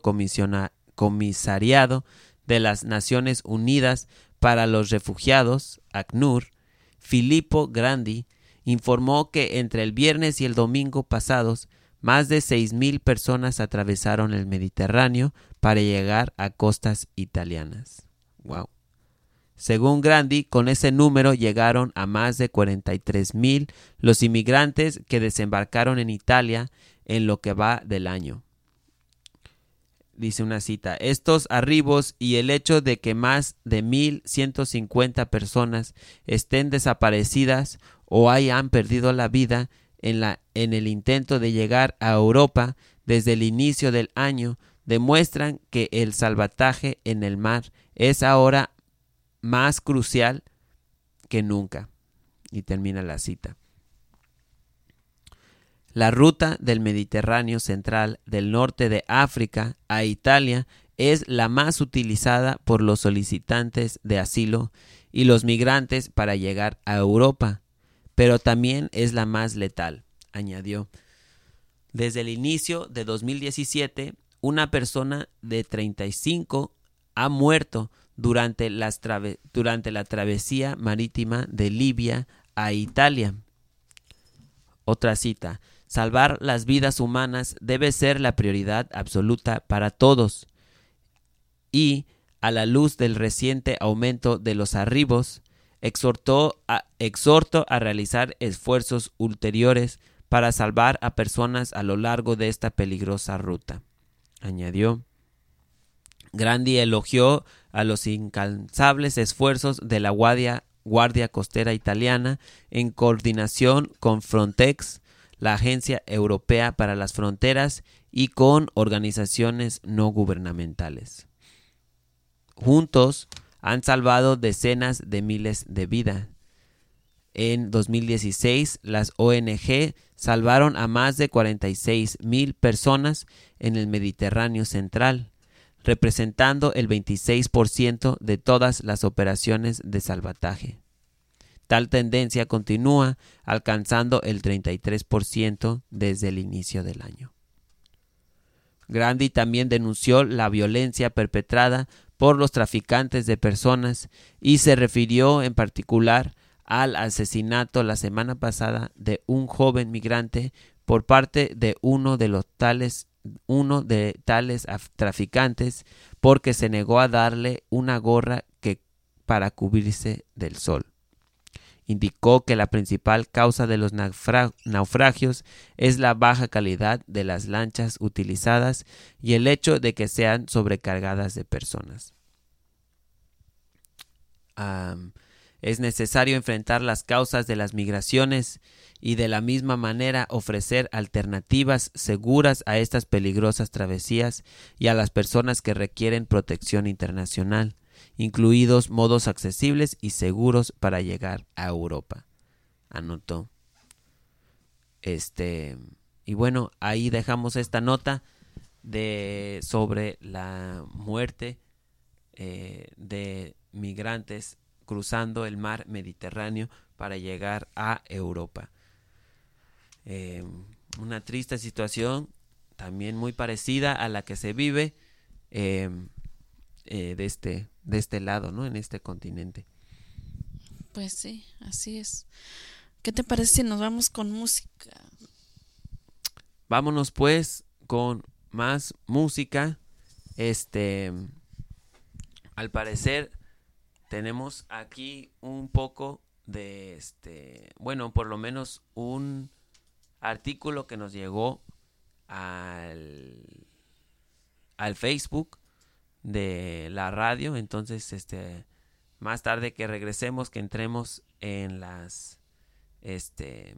Comisariado de las Naciones Unidas para los Refugiados, ACNUR, Filippo Grandi, informó que entre el viernes y el domingo pasados, más de seis mil personas atravesaron el Mediterráneo para llegar a costas italianas. Wow. Según Grandi, con ese número llegaron a más de cuarenta y tres mil los inmigrantes que desembarcaron en Italia en lo que va del año. Dice una cita: estos arribos y el hecho de que más de mil ciento cincuenta personas estén desaparecidas o hayan perdido la vida en, la, en el intento de llegar a Europa desde el inicio del año demuestran que el salvataje en el mar es ahora más crucial que nunca. Y termina la cita. La ruta del Mediterráneo central del norte de África a Italia es la más utilizada por los solicitantes de asilo y los migrantes para llegar a Europa, pero también es la más letal, añadió. Desde el inicio de dos mil diecisiete, una persona de treinta y cinco ha muerto durante, las trave- durante la travesía marítima de Libia a Italia. Otra cita. Salvar las vidas humanas debe ser la prioridad absoluta para todos. Y, a la luz del reciente aumento de los arribos, exhortó a, exhorto a realizar esfuerzos ulteriores para salvar a personas a lo largo de esta peligrosa ruta, añadió. Grandi elogió a los incansables esfuerzos de la Guardia, Guardia Costera Italiana en coordinación con Frontex, la Agencia Europea para las Fronteras, y con organizaciones no gubernamentales. Juntos han salvado decenas de miles de vidas. En dos mil dieciséis, las O N G salvaron a más de cuarenta y seis mil personas en el Mediterráneo central, representando el veintiséis por ciento de todas las operaciones de salvataje. Tal tendencia continúa, alcanzando el treinta y tres por ciento desde el inicio del año. Grandi también denunció la violencia perpetrada por los traficantes de personas y se refirió en particular al asesinato la semana pasada de un joven migrante por parte de uno de los tales uno de tales traficantes porque se negó a darle una gorra que para cubrirse del sol. Indicó que la principal causa de los naufra- naufragios es la baja calidad de las lanchas utilizadas y el hecho de que sean sobrecargadas de personas. Um, es necesario enfrentar las causas de las migraciones y de la misma manera ofrecer alternativas seguras a estas peligrosas travesías y a las personas que requieren protección internacional, incluidos modos accesibles y seguros para llegar a Europa, anotó. Este, y bueno, ahí dejamos esta nota de sobre la muerte eh, de migrantes cruzando el mar Mediterráneo para llegar a Europa. Eh, una triste situación, también muy parecida a la que se vive eh, eh, de este de este lado, ¿no? En este continente. Pues sí, así es. ¿Qué te parece si nos vamos con música? Vámonos pues con más música. Este, al parecer tenemos aquí un poco de este, bueno, por lo menos un artículo que nos llegó al al Facebook de la radio. Entonces, este, más tarde que regresemos, que entremos en las, este,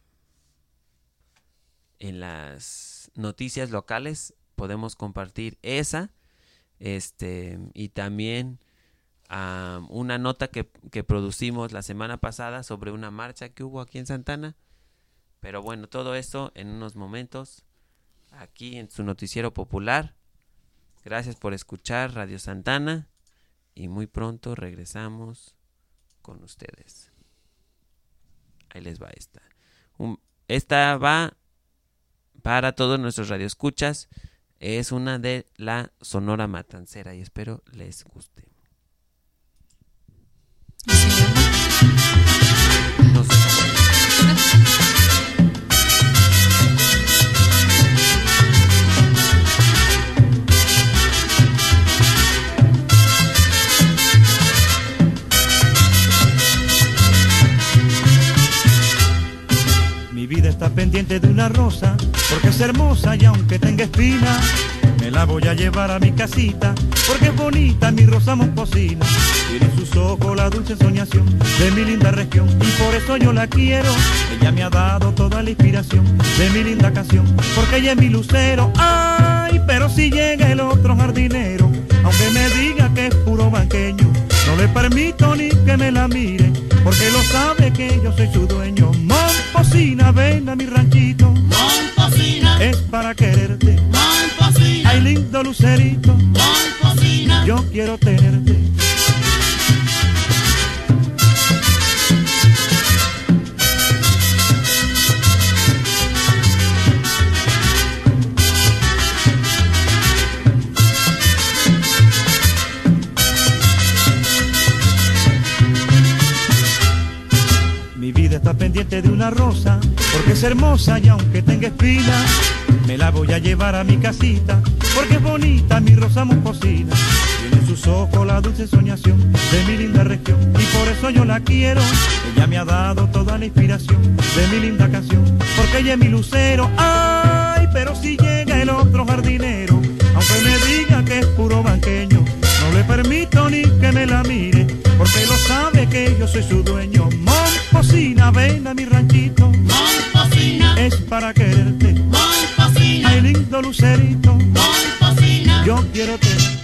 en las noticias locales, podemos compartir esa, este, y también um, una nota que, que producimos la semana pasada sobre una marcha que hubo aquí en Santana. Pero bueno, todo esto en unos momentos, aquí en su noticiero popular. Gracias por escuchar Radio Santana y muy pronto regresamos con ustedes. Ahí les va esta. Un, esta va para todos nuestros radioescuchas. Es una de la Sonora Matancera y espero les guste. No sé. Mi vida está pendiente de una rosa, porque es hermosa y aunque tenga espina, me la voy a llevar a mi casita, porque es bonita mi rosa moscosina. Tiene en sus ojos la dulce soñación de mi linda región, y por eso yo la quiero. Ella me ha dado toda la inspiración de mi linda canción, porque ella es mi lucero. Ay, pero si llega el otro jardinero, aunque me diga que es puro banqueño, no le permito ni que me la mire, porque lo sabe que yo soy su dueño. Momposina, Momposina, ven a mi ranchito. Momposina, es para quererte. Momposina, ay lindo lucerito. Momposina, yo quiero tenerte. Mi vida está pendiente de una rosa, porque es hermosa y aunque tenga espinas, me la voy a llevar a mi casita, porque es bonita mi rosa momposina. Tiene en sus ojos la dulce soñación de mi linda región, y por eso yo la quiero. Ella me ha dado toda la inspiración de mi linda canción, porque ella es mi lucero. Ay, pero si llega el otro jardinero, aunque me diga que es puro banqueño, no le permito ni que me la mire, porque lo sabe que yo soy su dueño. Momposina, ven a mi ranchito. Momposina, es para quererte. Momposina, ay lindo lucerito. Momposina, yo quiero tener.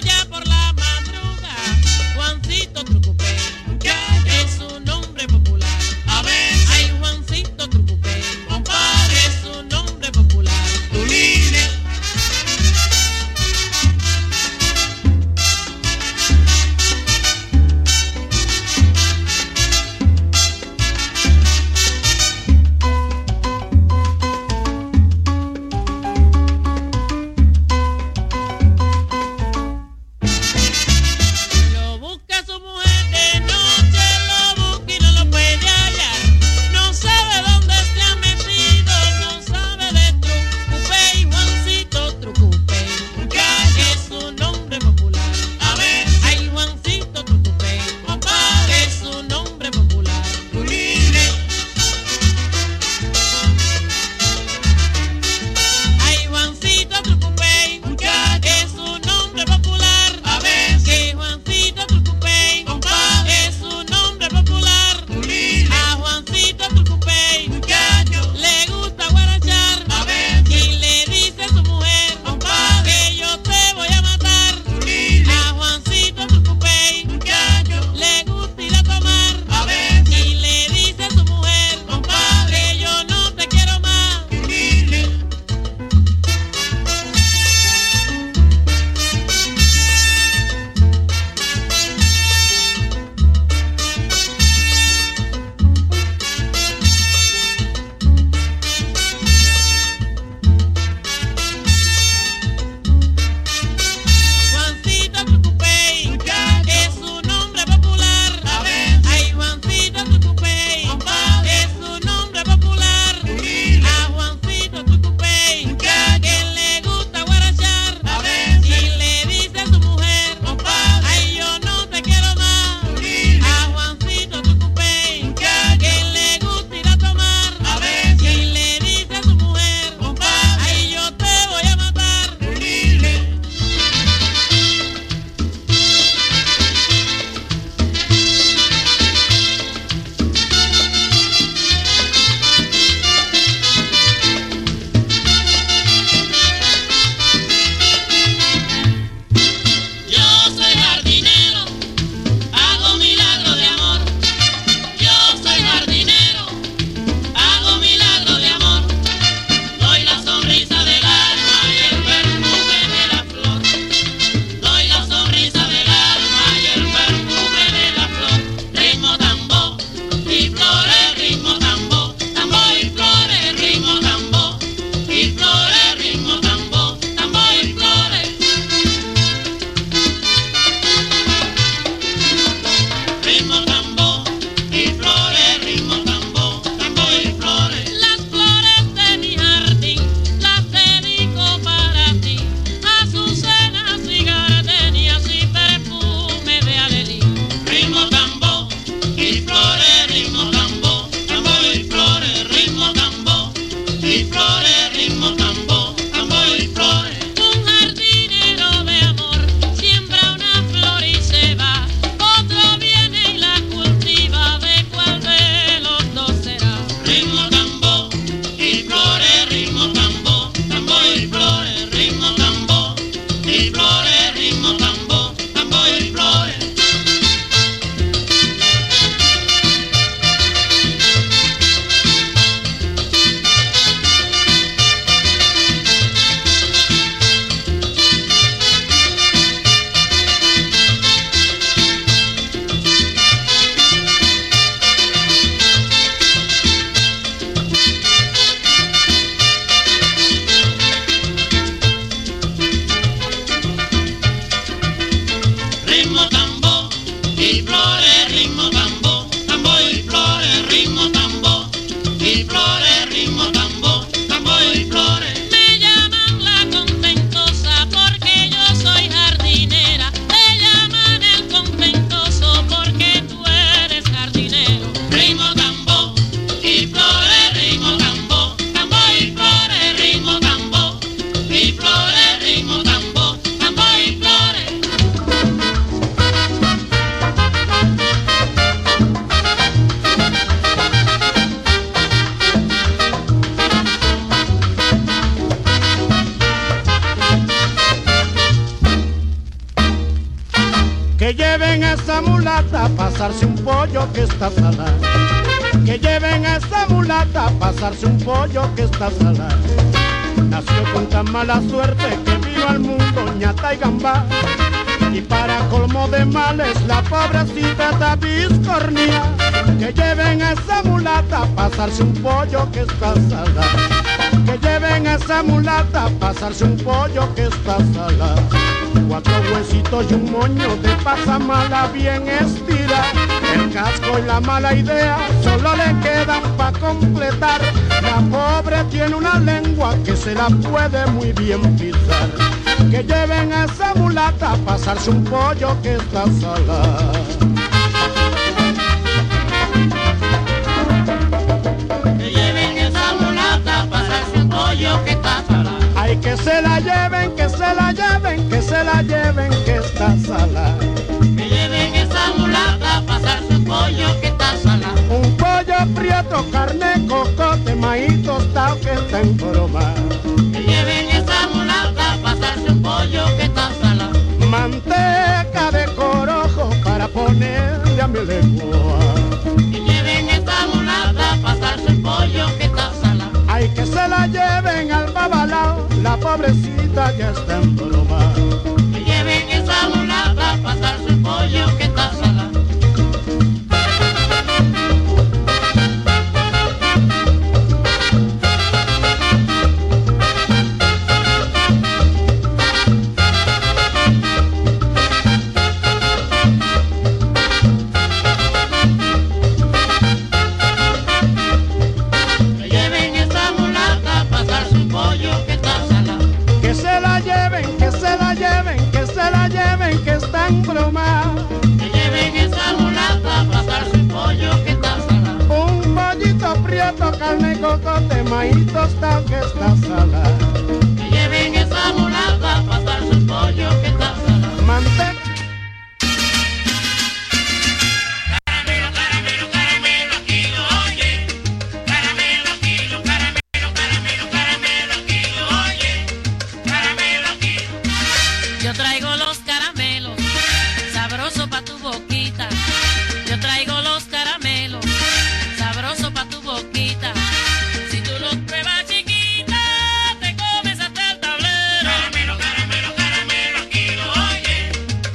Juancito Trucupé, es un hombre popular. ritmo, tambo, tambo y flores. Me llaman la contentosa porque yo soy jardinera. Te llaman el contentoso porque tú eres jardinero. Ritmo, tambo y flores, ritmo, tambo, tambo y flores, ritmo, tambo y flores, ritmo, tambo, tambo y flores. Que lleven a esa mulata a pasarse un pollo que está salado. Que lleven a esa mulata a pasarse un pollo que está salado. Nació con tan mala suerte que vino al mundo ñata y gambá. Y para colmo de males la pobrecita está biscornía. Que lleven a esa mulata a pasarse un pollo que está salado. Que lleven a esa mulata a pasarse un pollo que está salado. Cuatro huesitos y un moño de pasamala bien estira. El casco y la mala idea solo le quedan pa' completar. La pobre tiene una lengua que se la puede muy bien pisar. Que lleven a esa mulata a pasarse un pollo que está salado. Que lleven esa mulata a pasarse un pollo que está salado. Ay, que se la lleven, que se la lleven, que se la lleven, que está salada. Que lleven esa mulata a pasarse un pollo que está salado. Un pollo prieto, carne, cocote, maíz tostado que está en broma. Que lleven esa mulata a pasarse un pollo que está salado. Manteca de corojo para ponerle a mi lengua. Que lleven esa mulata a pasarse un pollo que está salado. Ay, que se la lleven al babalao, la pobrecita ya está en broma. Que lleven esa mulata a pasarse un pollo que está salado. Que está en broma. Que lleven esa mulata a pasarse un pollo que está salado. Un pollito prieto, carne, cocote, maíz tostado que está salado. Que lleven esa mulata a pasarse un pollo que está salado. Manteca. Caramelo, caramelo, caramelo, aquí lo oye. Caramelo, aquí lo, caramelo, caramelo, caramelo, aquí lo oye. Caramelo, aquí. Yo traigo los caramelos, sabroso pa' tu boquita. Yo traigo los caramelos, sabroso pa' tu boquita. Si tú los pruebas chiquita, te comes hasta el tablero. Caramelo, caramelo, caramelo, aquí lo oye.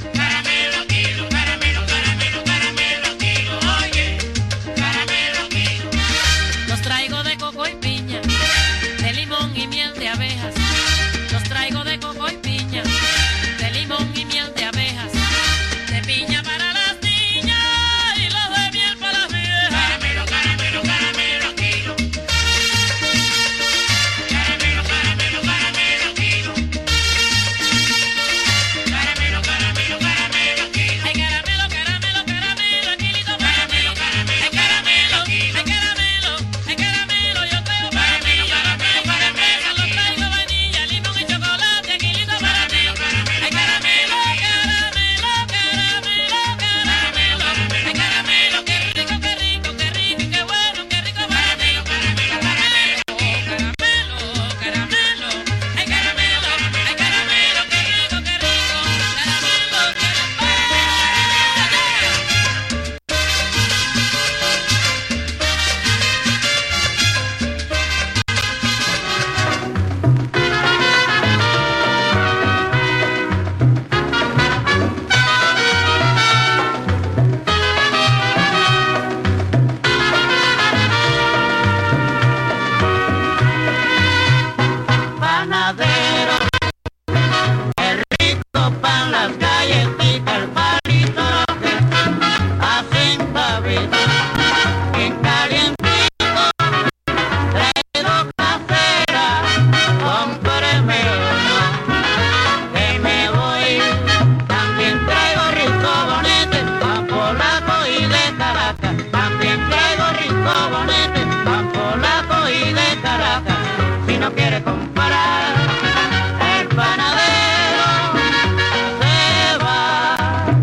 no quiere comprar, el panadero se va.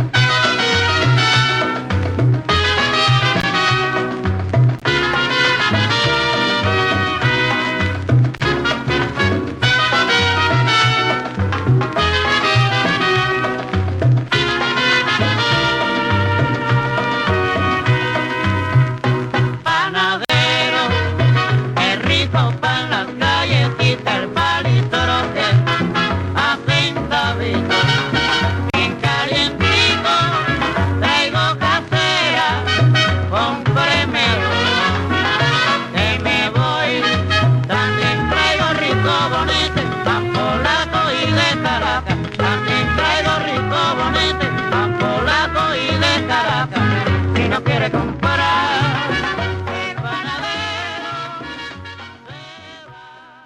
Panadero, qué rico pan las galletitas, el palito roque, afeitadito, bien calientito, traigo casera, cómpreme uno, que me voy, también traigo rico bonete, pan polaco y de Caracas, también traigo rico bonete, pan polaco y de Caracas, si no quiere comprar, el panadero se va.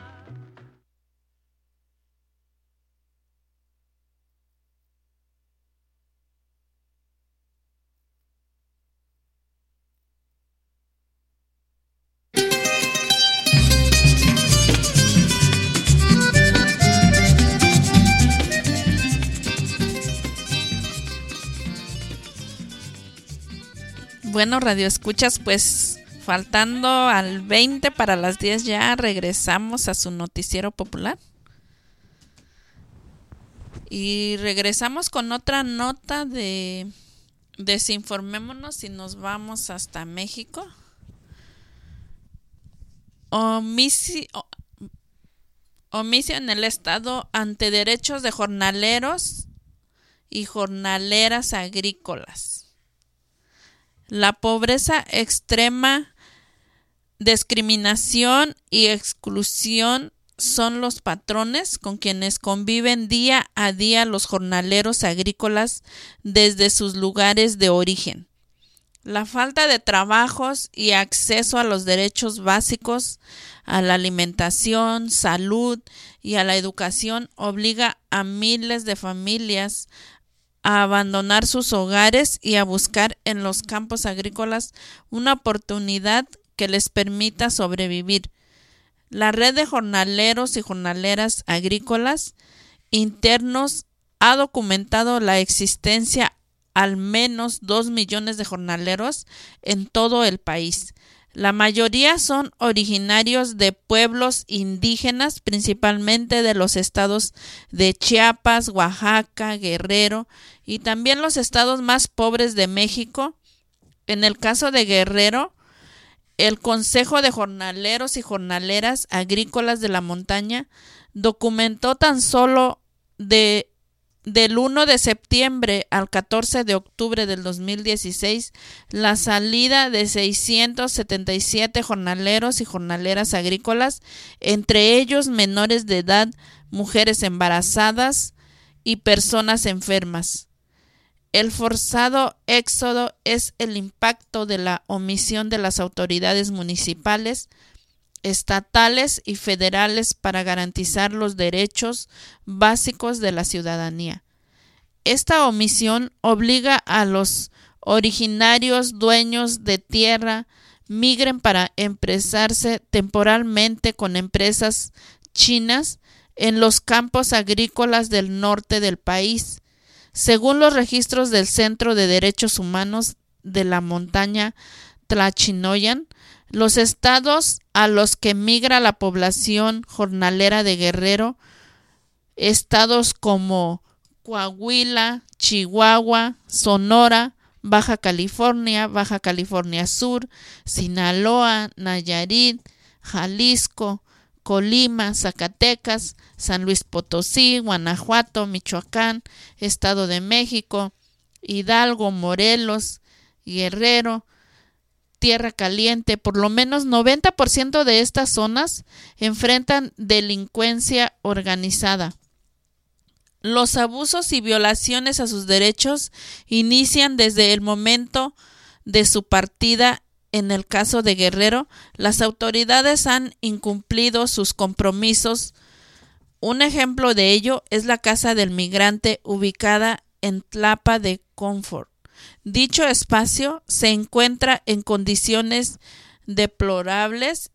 Bueno, radio escuchas, pues faltando al veinte para las diez ya regresamos a su noticiero popular. Y regresamos con otra nota de desinformémonos y nos vamos hasta México. Omici- o- Omicio en el estado ante derechos de jornaleros y jornaleras agrícolas. La pobreza extrema, discriminación y exclusión son los patrones con quienes conviven día a día los jornaleros agrícolas desde sus lugares de origen. La falta de trabajos y acceso a los derechos básicos, a la alimentación, salud y a la educación obliga a miles de familias a abandonar sus hogares y a buscar en los campos agrícolas una oportunidad que les permita sobrevivir. La red de jornaleros y jornaleras agrícolas internos ha documentado la existencia al menos dos millones de jornaleros en todo el país. La mayoría son originarios de pueblos indígenas, principalmente de los estados de Chiapas, Oaxaca, Guerrero y también los estados más pobres de México. En el caso de Guerrero, el Consejo de Jornaleros y Jornaleras Agrícolas de la Montaña documentó tan solo de del primero de septiembre al catorce de octubre del dos mil dieciséis la salida de seiscientos setenta y siete jornaleros y jornaleras agrícolas, entre ellos menores de edad, mujeres embarazadas y personas enfermas. El forzado éxodo es el impacto de la omisión de las autoridades municipales, estatales y federales para garantizar los derechos básicos de la ciudadanía. Esta omisión obliga a los originarios dueños de tierra migren para empresarse temporalmente con empresas chinas en los campos agrícolas del norte del país. Según los registros del Centro de Derechos Humanos de la Montaña Tlachinoyan, los estados a los que migra la población jornalera de Guerrero, estados como Coahuila, Chihuahua, Sonora, Baja California, Baja California Sur, Sinaloa, Nayarit, Jalisco, Colima, Zacatecas, San Luis Potosí, Guanajuato, Michoacán, Estado de México, Hidalgo, Morelos, Guerrero, Tierra Caliente, por lo menos noventa por ciento de estas zonas enfrentan delincuencia organizada. Los abusos y violaciones a sus derechos inician desde el momento de su partida. En el caso de Guerrero, las autoridades han incumplido sus compromisos. Un ejemplo de ello es la Casa del Migrante ubicada en Tlapa de Confort. Dicho espacio se encuentra en condiciones deplorables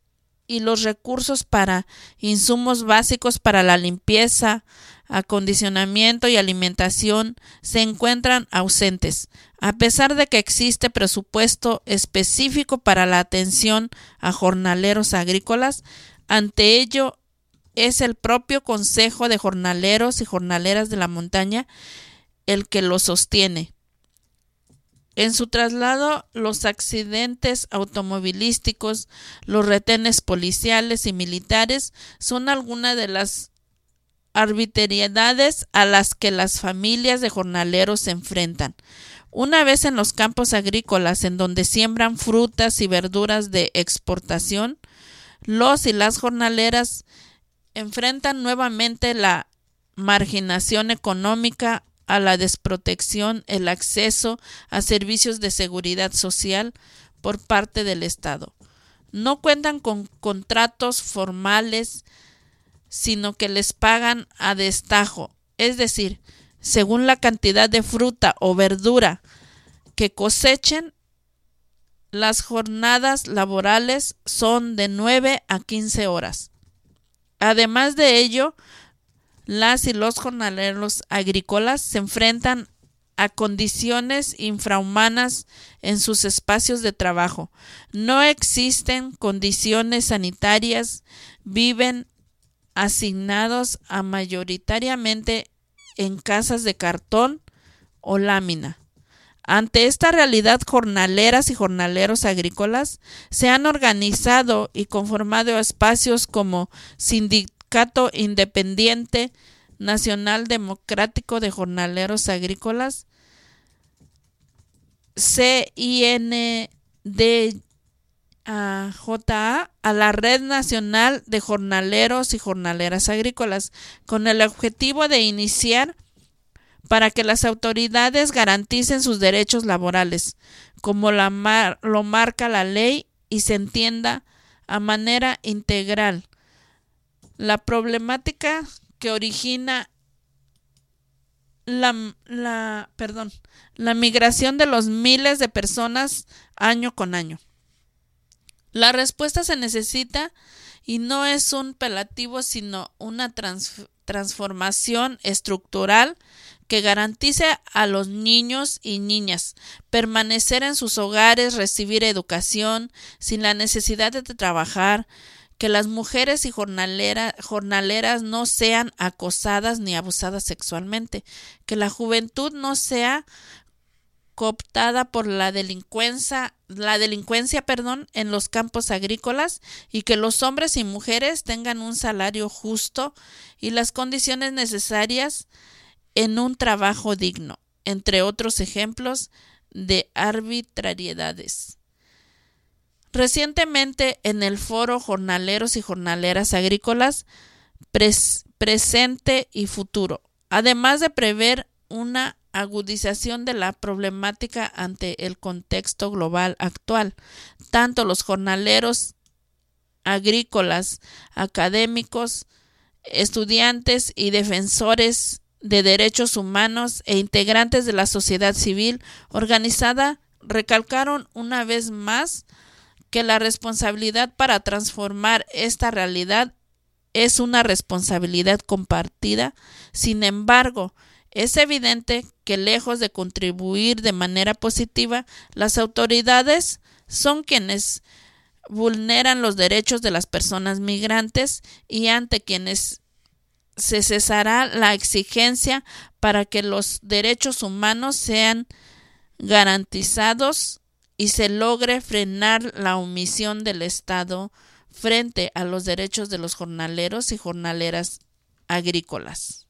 y los recursos para insumos básicos para la limpieza, acondicionamiento y alimentación se encuentran ausentes, a pesar de que existe presupuesto específico para la atención a jornaleros agrícolas. Ante ello, es el propio Consejo de Jornaleros y Jornaleras de la Montaña el que lo sostiene. En su traslado, los accidentes automovilísticos, los retenes policiales y militares son algunas de las arbitrariedades a las que las familias de jornaleros se enfrentan. Una vez en los campos agrícolas, en donde siembran frutas y verduras de exportación, los y las jornaleras enfrentan nuevamente la marginación económica, a la desprotección, el acceso a servicios de seguridad social por parte del Estado. No cuentan con contratos formales, sino que les pagan a destajo, es decir, según la cantidad de fruta o verdura que cosechen. Las jornadas laborales son de nueve a quince horas. Además de ello, las y los jornaleros agrícolas se enfrentan a condiciones infrahumanas en sus espacios de trabajo. No existen condiciones sanitarias, viven asignados a mayoritariamente en casas de cartón o lámina. Ante esta realidad, jornaleras y jornaleros agrícolas se han organizado y conformado espacios como Sindicato Independiente Nacional Democrático de Jornaleros Agrícolas, C I N D J A, a la Red Nacional de Jornaleros y Jornaleras Agrícolas, con el objetivo de iniciar para que las autoridades garanticen sus derechos laborales, como la mar, lo marca la ley, y se entienda a manera integral la problemática que origina la, la, perdón, la migración de los miles de personas año con año. La respuesta se necesita y no es un apelativo, sino una trans, transformación estructural que garantice a los niños y niñas permanecer en sus hogares, recibir educación sin la necesidad de trabajar, que las mujeres y jornalera, jornaleras no sean acosadas ni abusadas sexualmente, que la juventud no sea cooptada por la delincuencia, la delincuencia, perdón, en los campos agrícolas, y que los hombres y mujeres tengan un salario justo y las condiciones necesarias en un trabajo digno, entre otros ejemplos de arbitrariedades. Recientemente, en el foro Jornaleros y Jornaleras Agrícolas, pres- presente y futuro, además de prever una agudización de la problemática ante el contexto global actual, tanto los jornaleros agrícolas, académicos, estudiantes y defensores de derechos humanos e integrantes de la sociedad civil organizada recalcaron una vez más que la responsabilidad para transformar esta realidad es una responsabilidad compartida. Sin embargo, es evidente que lejos de contribuir de manera positiva, las autoridades son quienes vulneran los derechos de las personas migrantes y ante quienes se cesará la exigencia para que los derechos humanos sean garantizados y se logre frenar la omisión del Estado frente a los derechos de los jornaleros y jornaleras agrícolas.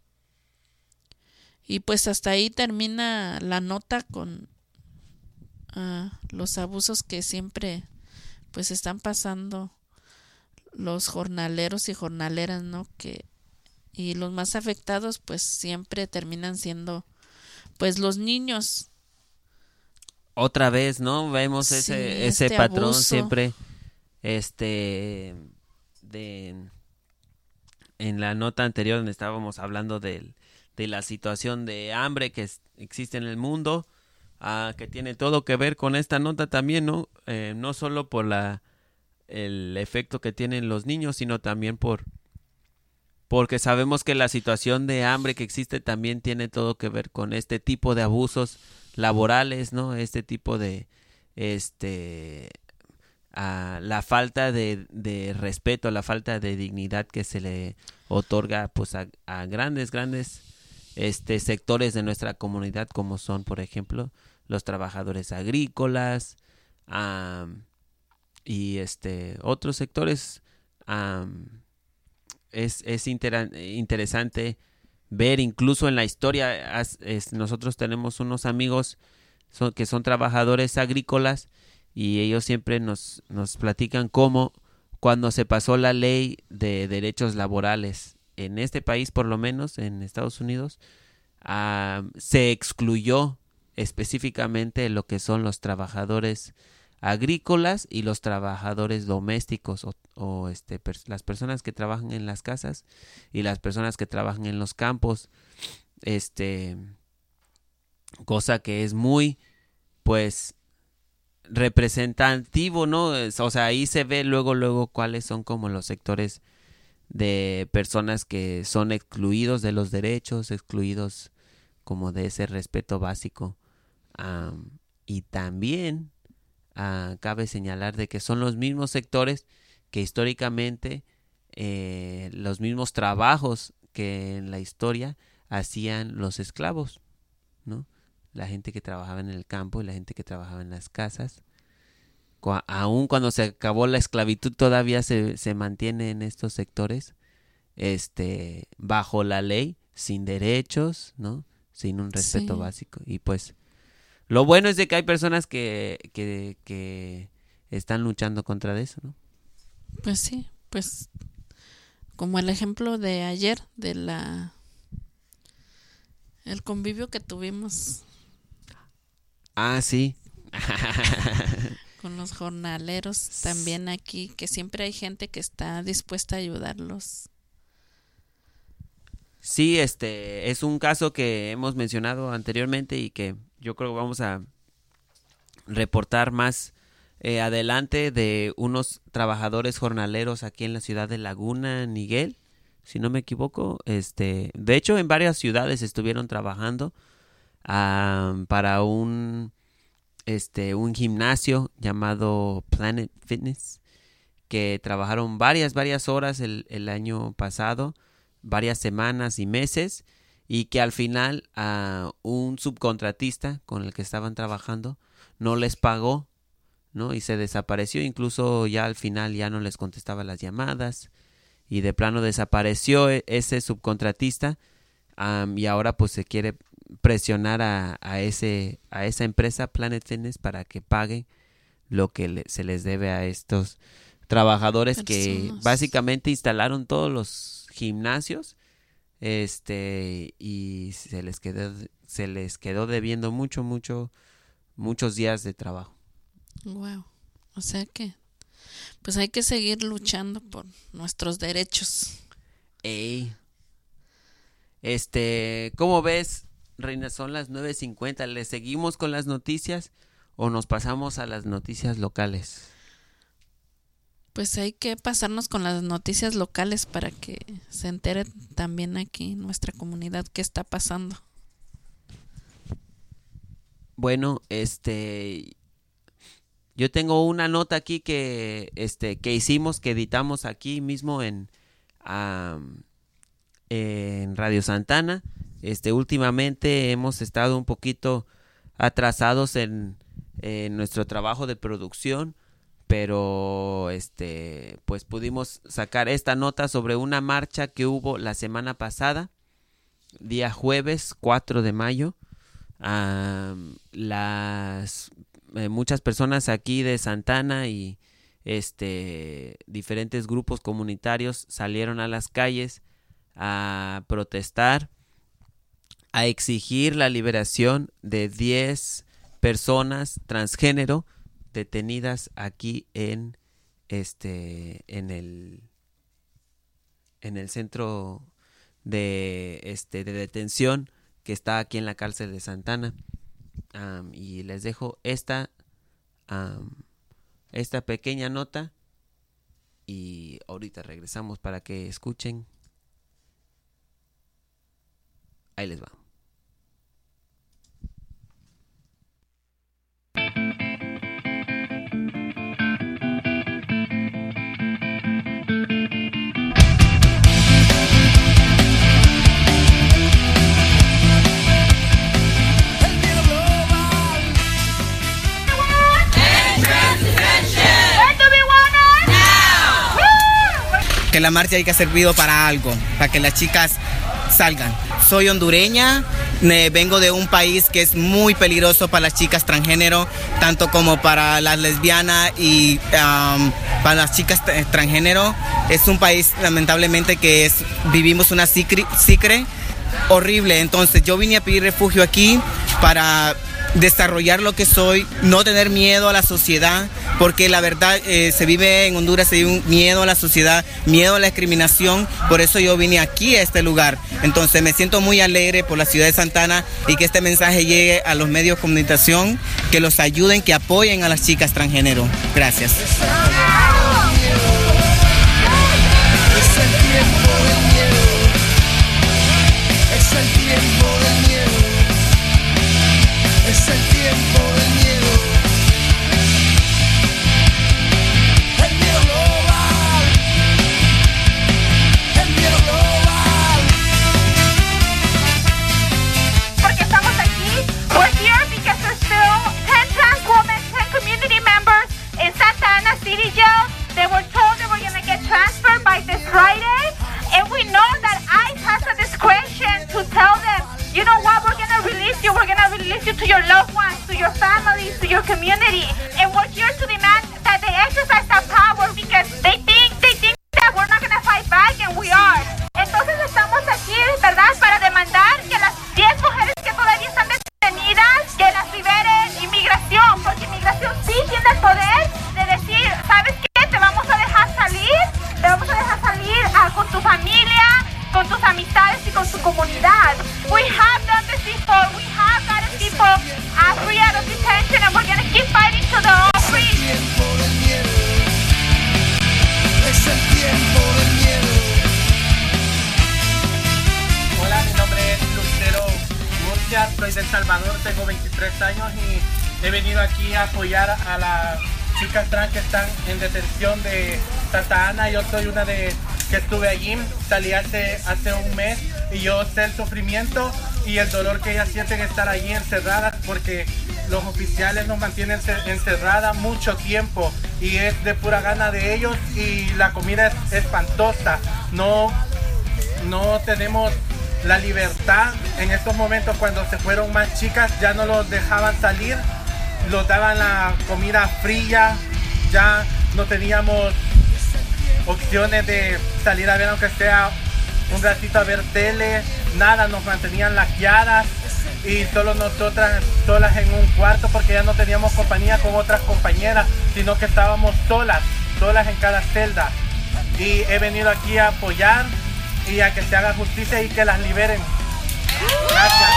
Y pues hasta ahí termina la nota con uh, los abusos que siempre pues están pasando los jornaleros y jornaleras, ¿no? Que y los más afectados pues siempre terminan siendo pues los niños. Otra vez, ¿no? Vemos Sí, ese ese este patrón abuso. siempre este de en la nota anterior donde estábamos hablando del de la situación de hambre que es, existe en el mundo, uh, que tiene todo que ver con esta nota también, ¿no? Eh, no solo por la el efecto que tienen los niños, sino también por porque sabemos que la situación de hambre que existe también tiene todo que ver con este tipo de abusos laborales, ¿no? Este tipo de este a la falta de, de respeto, la falta de dignidad que se le otorga pues a, a grandes, grandes este sectores de nuestra comunidad, como son, por ejemplo, los trabajadores agrícolas, um, y este otros sectores. Um, es es inter- interesante ver incluso en la historia. As, es, nosotros tenemos unos amigos son, que son trabajadores agrícolas, y ellos siempre nos, nos platican cómo cuando se pasó la ley de derechos laborales en este país, por lo menos en Estados Unidos, uh, se excluyó específicamente lo que son los trabajadores agrícolas y los trabajadores domésticos, o, o este pers- las personas que trabajan en las casas y las personas que trabajan en los campos, este cosa que es muy pues representativo, ¿no? Es, o sea, ahí se ve luego luego cuáles son como los sectores de personas que son excluidos de los derechos, excluidos como de ese respeto básico. Um, y también Uh, cabe señalar de que son los mismos sectores que históricamente eh, los mismos trabajos que en la historia hacían los esclavos, ¿no? La gente que trabajaba en el campo y la gente que trabajaba en las casas. Cu- aun cuando se acabó la esclavitud, todavía se, se mantiene en estos sectores este bajo la ley, sin derechos, ¿no? Sin un respeto Sí. básico. Y pues lo bueno es de que hay personas que, que, que están luchando contra eso, ¿no? Pues sí, pues como el ejemplo de ayer de la el convivio que tuvimos. Ah, sí. Con los jornaleros también aquí, que siempre hay gente que está dispuesta a ayudarlos. Sí, este es un caso que hemos mencionado anteriormente y que yo creo que vamos a reportar más eh, adelante, de unos trabajadores jornaleros aquí en la ciudad de Laguna Niguel, si no me equivoco. Este, de hecho, en varias ciudades estuvieron trabajando um, para un este un gimnasio llamado Planet Fitness, que trabajaron varias varias horas el, el año pasado, varias semanas y meses, y que al final a uh, un subcontratista con el que estaban trabajando no les pagó, ¿no? Y se desapareció. Incluso ya al final ya no les contestaba las llamadas y de plano desapareció ese subcontratista, um, y ahora pues se quiere presionar a, a ese a esa empresa Planet Fitness para que pague lo que le, se les debe a estos trabajadores que básicamente instalaron todos los gimnasios, este y se les quedó se les quedó debiendo mucho mucho muchos días de trabajo. Wow. O sea que pues hay que seguir luchando por nuestros derechos. Ey. Este, ¿cómo ves, Reina? Son las nueve cincuenta. ¿Le seguimos con las noticias o nos pasamos a las noticias locales? Pues hay que pasarnos con las noticias locales para que se entere también aquí en nuestra comunidad qué está pasando. Bueno, este, yo tengo una nota aquí que, este, que hicimos, que editamos aquí mismo en, um, en Radio Santana. Este, últimamente hemos estado un poquito atrasados en, en nuestro trabajo de producción, pero este pues pudimos sacar esta nota sobre una marcha que hubo la semana pasada, día jueves cuatro de mayo. Um, las eh, muchas personas aquí de Santana y este diferentes grupos comunitarios salieron a las calles a protestar, a exigir la liberación de diez personas transgénero detenidas aquí en este en el en el centro de este de detención que está aquí en la cárcel de Santana. Um, y les dejo esta um, esta pequeña nota y ahorita regresamos para que escuchen. Ahí les va. Que la marcha haya servido para algo, para que las chicas salgan. Soy hondureña, me vengo de un país que es muy peligroso para las chicas transgénero, tanto como para las lesbianas y um, para las chicas transgénero. Es un país lamentablemente que es, vivimos una cicre, cicre horrible. Entonces yo vine a pedir refugio aquí para desarrollar lo que soy, no tener miedo a la sociedad, porque la verdad eh, se vive en Honduras, se vive un miedo a la sociedad, miedo a la discriminación. Por eso yo vine aquí a este lugar. Entonces me siento muy alegre por la ciudad de Santa Ana y que este mensaje llegue a los medios de comunicación, que los ayuden, que apoyen a las chicas transgénero. Gracias. Es el tiempo del miedo. Es el tiempo del miedo. Es el tiempo del miedo. El miedo global. El miedo global. Porque estamos aquí. We're here because there's still ten trans women, ten community members in Santa Ana City Jail. They were told they were going to get transferred by this Friday. And we know that ICE has a discretion to tell them, you know what, we're going to release you. We're going to release you to your loved ones, to your families, to your community. And we're here to demand that they exercise that power because they think, they think that we're not going to fight back, and we are. Entonces estamos aquí, ¿verdad?, para demandar que las diez mujeres que todavía están detenidas, que las libere inmigración, porque inmigración sí tiene el poder de decir, ¿sabes qué? Te vamos a dejar salir, te vamos a dejar salir uh, con tu familia, con tus amistades y con tu comunidad. We have done this before. We have gotten people uh, free out of detention, and we're going to keep fighting till they're all free. Es el tiempo del miedo. Es el tiempo del miedo. Hola, mi nombre es Lucero Murcia, soy de El Salvador, tengo veintitrés años y he venido aquí a apoyar a las chicas trans que están en detención de Santa Ana. Yo soy una de que estuve allí, salí hace, hace un mes y yo sé el sufrimiento y el dolor que ellas sienten estar allí encerradas, porque los oficiales nos mantienen encerradas mucho tiempo y es de pura gana de ellos, y la comida es espantosa. No, no tenemos la libertad. En estos momentos, cuando se fueron más chicas, ya no los dejaban salir, los daban la comida fría, ya no teníamos opciones de salir a ver, aunque sea un ratito a ver tele, nada, nos mantenían laqueadas y solo nosotras solas en un cuarto, porque ya no teníamos compañía con otras compañeras, sino que estábamos solas, solas en cada celda. Y he venido aquí a apoyar y a que se haga justicia y que las liberen. Gracias.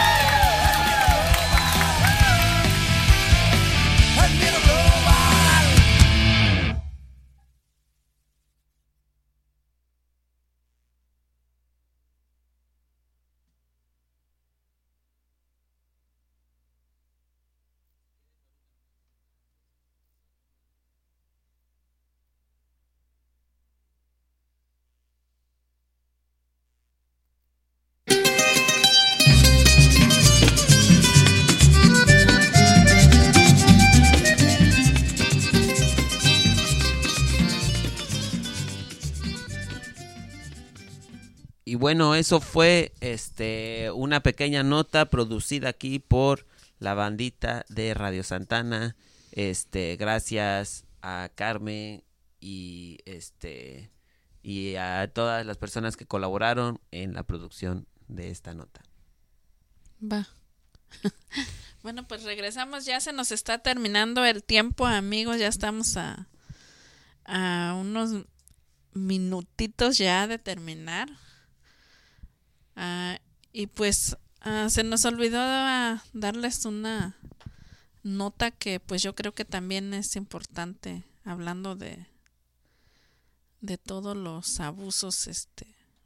Y bueno, eso fue este una pequeña nota producida aquí por la bandita de Radio Santana. Este, gracias a Carmen y este y a todas las personas que colaboraron en la producción de esta nota. Va. Bueno, pues regresamos, ya se nos está terminando el tiempo, amigos, ya estamos a, a unos minutitos ya de terminar. Uh, y pues uh, se nos olvidó uh, darles una nota que pues yo creo que también es importante, hablando de de todos los abusos. Este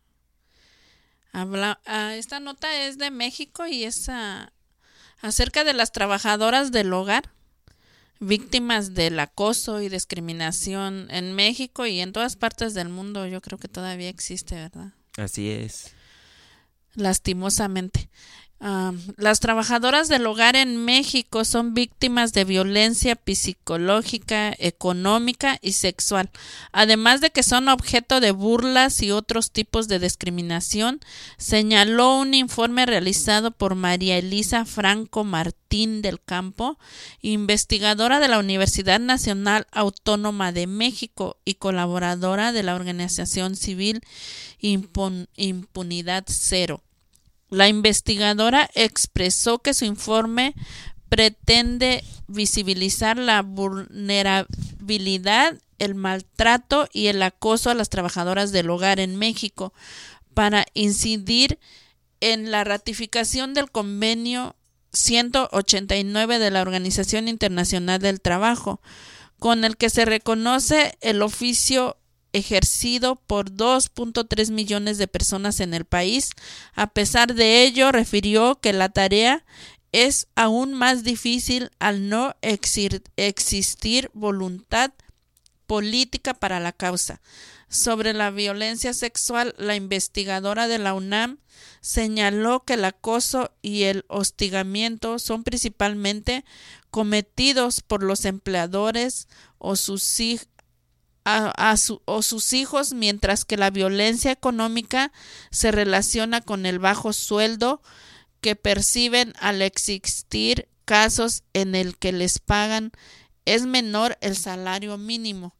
habla, ah, esta nota es de México y es ah, acerca de las trabajadoras del hogar víctimas del acoso y discriminación en México y en todas partes del mundo. Yo creo que todavía existe, ¿verdad? Así es. Lastimosamente. Um, las trabajadoras del hogar en México son víctimas de violencia psicológica, económica y sexual, además de que son objeto de burlas y otros tipos de discriminación, señaló un informe realizado por María Elisa Franco Martín del Campo, investigadora de la Universidad Nacional Autónoma de México y colaboradora de la organización civil Impun- Impunidad Cero. La investigadora expresó que su informe pretende visibilizar la vulnerabilidad, el maltrato y el acoso a las trabajadoras del hogar en México para incidir en la ratificación del convenio ciento ochenta y nueve de la Organización Internacional del Trabajo, con el que se reconoce el oficio ejercido por dos punto tres millones de personas en el país. A pesar de ello, refirió que la tarea es aún más difícil al no exir- existir voluntad política para la causa. Sobre la violencia sexual, la investigadora de la UNAM señaló que el acoso y el hostigamiento son principalmente cometidos por los empleadores o sus hijos A, a su, o sus hijos, mientras que la violencia económica se relaciona con el bajo sueldo que perciben al existir casos en el que les pagan es menor el salario mínimo.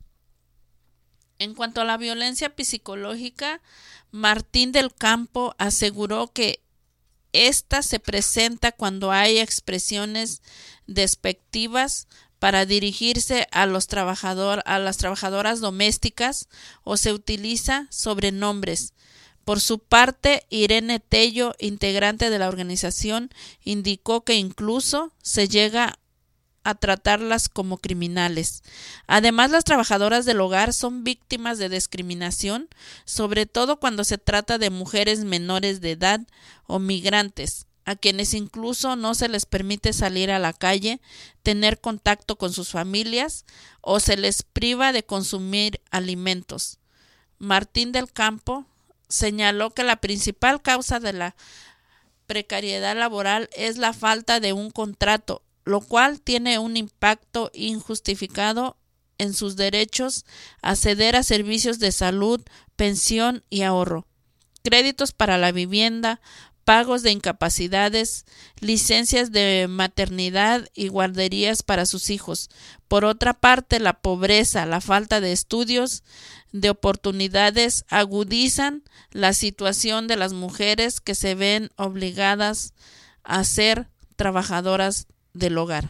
En cuanto a la violencia psicológica, Martín del Campo aseguró que esta se presenta cuando hay expresiones despectivas para dirigirse a los trabajador, a las trabajadoras domésticas o se utiliza sobrenombres. Por su parte, Irene Tello, integrante de la organización, indicó que incluso se llega a tratarlas como criminales. Además, las trabajadoras del hogar son víctimas de discriminación, sobre todo cuando se trata de mujeres menores de edad o migrantes, a quienes incluso no se les permite salir a la calle, tener contacto con sus familias o se les priva de consumir alimentos. Martín del Campo señaló que la principal causa de la precariedad laboral es la falta de un contrato, lo cual tiene un impacto injustificado en sus derechos a acceder a servicios de salud, pensión y ahorro, créditos para la vivienda, pagos de incapacidades, licencias de maternidad y guarderías para sus hijos. Por otra parte, la pobreza, la falta de estudios, de oportunidades agudizan la situación de las mujeres que se ven obligadas a ser trabajadoras del hogar.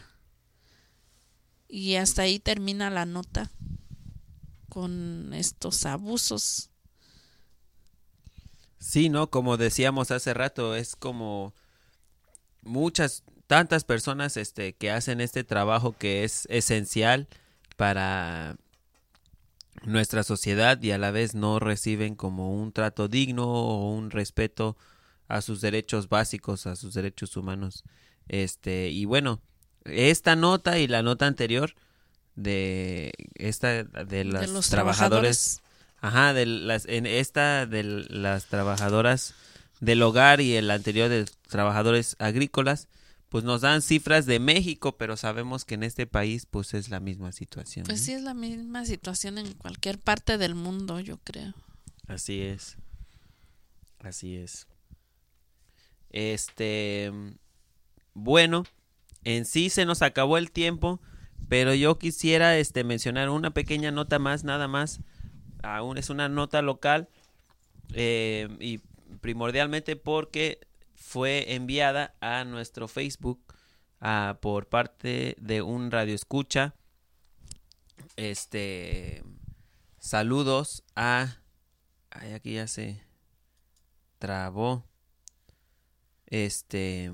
Y hasta ahí termina la nota con estos abusos. Sí, ¿no? Como decíamos hace rato, es como muchas, tantas personas este, que hacen este trabajo que es esencial para nuestra sociedad y a la vez no reciben como un trato digno o un respeto a sus derechos básicos, a sus derechos humanos. Este, y bueno, esta nota y la nota anterior de esta de las de los trabajadores, trabajadores. Ajá, de las en esta de las trabajadoras del hogar y el anterior de trabajadores agrícolas, pues nos dan cifras de México, pero sabemos que en este país pues es la misma situación. Pues ¿no? sí, es la misma situación en cualquier parte del mundo, yo creo. Así es. Así es. Este, bueno, en sí se nos acabó el tiempo, pero yo quisiera este mencionar una pequeña nota más, nada más. Aún es una nota local eh, y primordialmente porque fue enviada a nuestro Facebook uh, por parte de un radioescucha. Este, saludos a, ay, aquí ya se trabó. Este,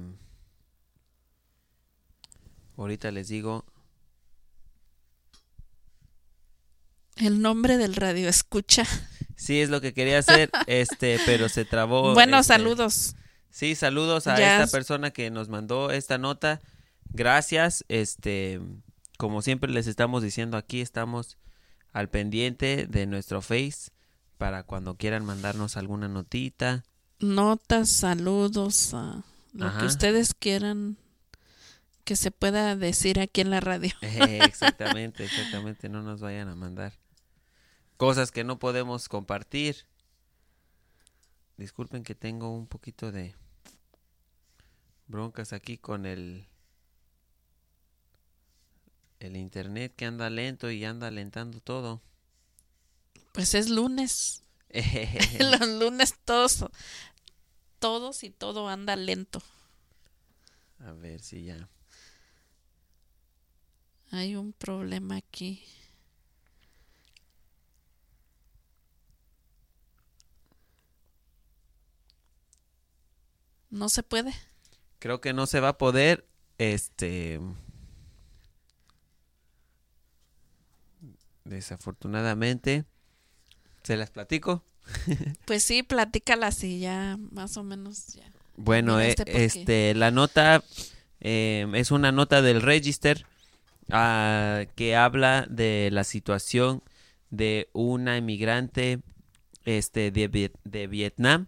ahorita les digo. El nombre del radio escucha. Sí, es lo que quería hacer, este, pero se trabó. Bueno, este, saludos. Sí, saludos a Ya. esta persona que nos mandó esta nota. Gracias, este, como siempre les estamos diciendo aquí, estamos al pendiente de nuestro Face para cuando quieran mandarnos alguna notita. Notas, saludos, a lo Ajá. que ustedes quieran que se pueda decir aquí en la radio. Eh, exactamente, exactamente, no nos vayan a mandar cosas que no podemos compartir. Disculpen que tengo un poquito de broncas aquí con el el internet que anda lento y anda alentando todo. Pues es lunes. Los lunes todos, todos y todo anda lento. A ver si ya. Hay un problema aquí. No se puede. Creo que no se va a poder, este, desafortunadamente. ¿Se las platico? Pues sí, platícalas y ya más o menos ya. Bueno, eh, Miraste por qué. este, la nota eh, es una nota del Register ah, que habla de la situación de una inmigrante este, de, Viet- de Vietnam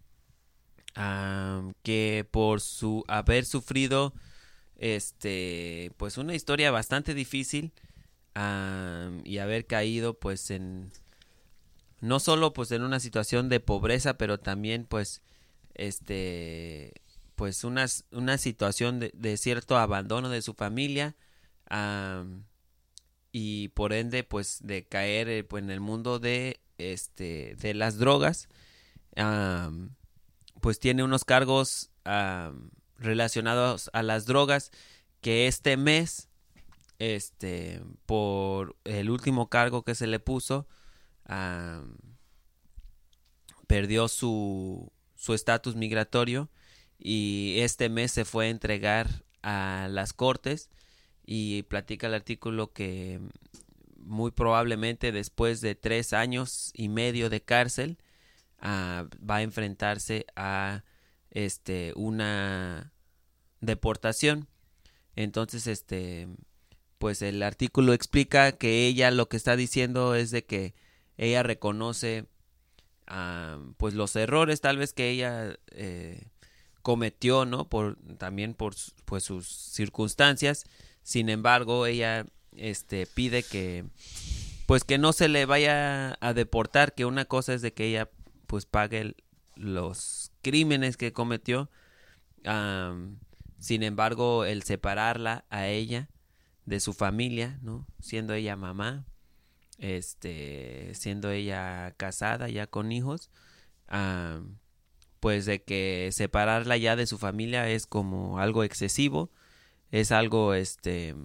ah, que por su haber sufrido este, pues una historia bastante difícil ah, y haber caído pues en no solo pues en una situación de pobreza, pero también pues este pues una, una situación de, de cierto abandono de su familia um, y por ende pues de caer eh, pues, en el mundo de este de las drogas, um, pues tiene unos cargos um, relacionados a las drogas que este mes este por el último cargo que se le puso um, perdió su su estatus migratorio y este mes se fue a entregar a las cortes y platica el artículo que muy probablemente después de tres años y medio de cárcel uh, va a enfrentarse a este una deportación. Entonces este pues el artículo explica que ella lo que está diciendo es de que ella reconoce Uh, pues los errores tal vez que ella eh, cometió, ¿no? Por, también por pues sus circunstancias. Sin embargo, ella este, pide que pues que no se le vaya a deportar, que una cosa es de que ella pues pague el, los crímenes que cometió. Um, sin embargo, el separarla a ella de su familia, ¿no? Siendo ella mamá, este siendo ella casada ya con hijos, uh, pues de que separarla ya de su familia es como algo excesivo, es algo este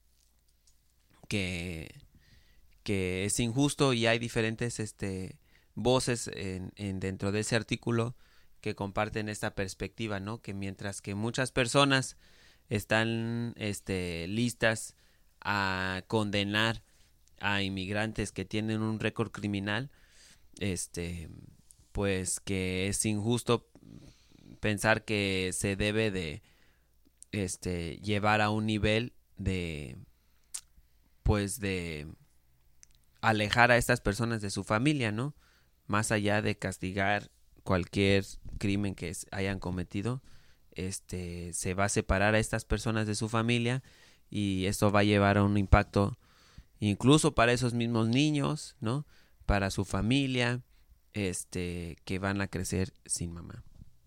que que es injusto y hay diferentes este voces en, en dentro de ese artículo que comparten esta perspectiva, ¿no? Que mientras que muchas personas están este listas a condenar a inmigrantes que tienen un récord criminal, este, pues que es injusto pensar que se debe de, este, llevar a un nivel de, pues de alejar a estas personas de su familia, ¿no? Más allá de castigar cualquier crimen que hayan cometido, este, se va a separar a estas personas de su familia y esto va a llevar a un impacto incluso para esos mismos niños, ¿no? Para su familia, este, que van a crecer sin mamá.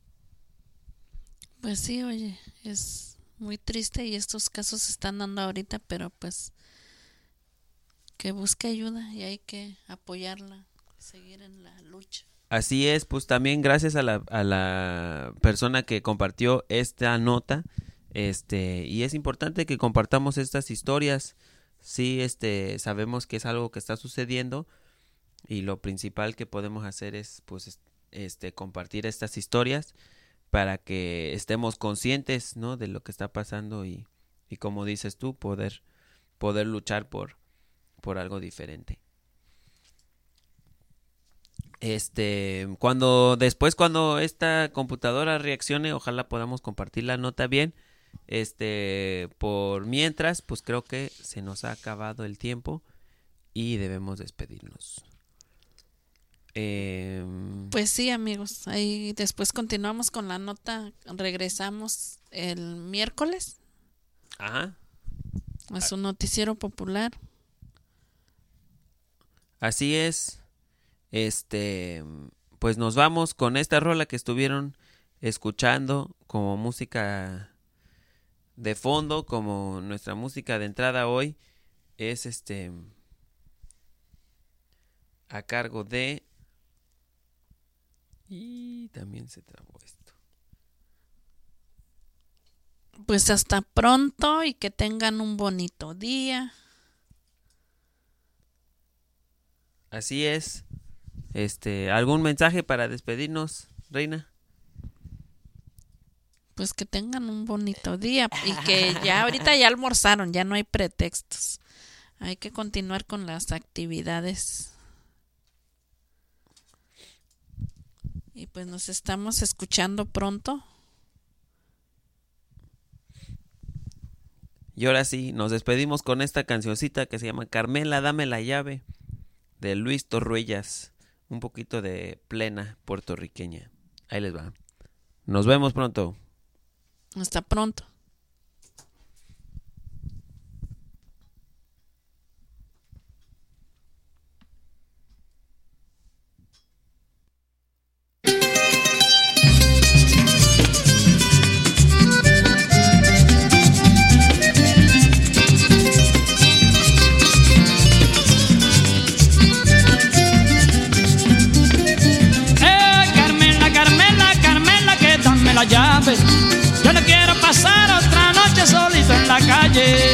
Pues sí, oye, es muy triste y estos casos se están dando ahorita, pero pues que busque ayuda y hay que apoyarla, seguir en la lucha. Así es, pues también gracias a la, a la persona que compartió esta nota, este, y es importante que compartamos estas historias. Sí, este, sabemos que es algo que está sucediendo y lo principal que podemos hacer es, pues, este, compartir estas historias para que estemos conscientes, ¿no? De lo que está pasando y, y como dices tú, poder, poder luchar por, por algo diferente. Este, cuando después cuando esta computadora reaccione, ojalá podamos compartir la nota bien. Este, por mientras, pues creo que se nos ha acabado el tiempo y debemos despedirnos. Eh, Pues sí, amigos, ahí después continuamos con la nota, regresamos el miércoles. Ajá. A su noticiero popular. Así es. Este, pues nos vamos con esta rola que estuvieron escuchando como música de fondo, como nuestra música de entrada hoy. Es este a cargo de... Y también se trabó esto. Pues hasta pronto y que tengan un bonito día. Así es. Este, ¿algún mensaje para despedirnos, Reina? Pues que tengan un bonito día y que ya ahorita ya almorzaron, ya no hay pretextos. Hay que continuar con las actividades. Y pues nos estamos escuchando pronto. Y ahora sí, nos despedimos con esta cancioncita que se llama Carmela, dame la llave, de Luis Torruellas. Un poquito de plena puertorriqueña. Ahí les va. Nos vemos pronto. Hasta pronto. La llave. Yo no quiero pasar otra noche solito en la calle.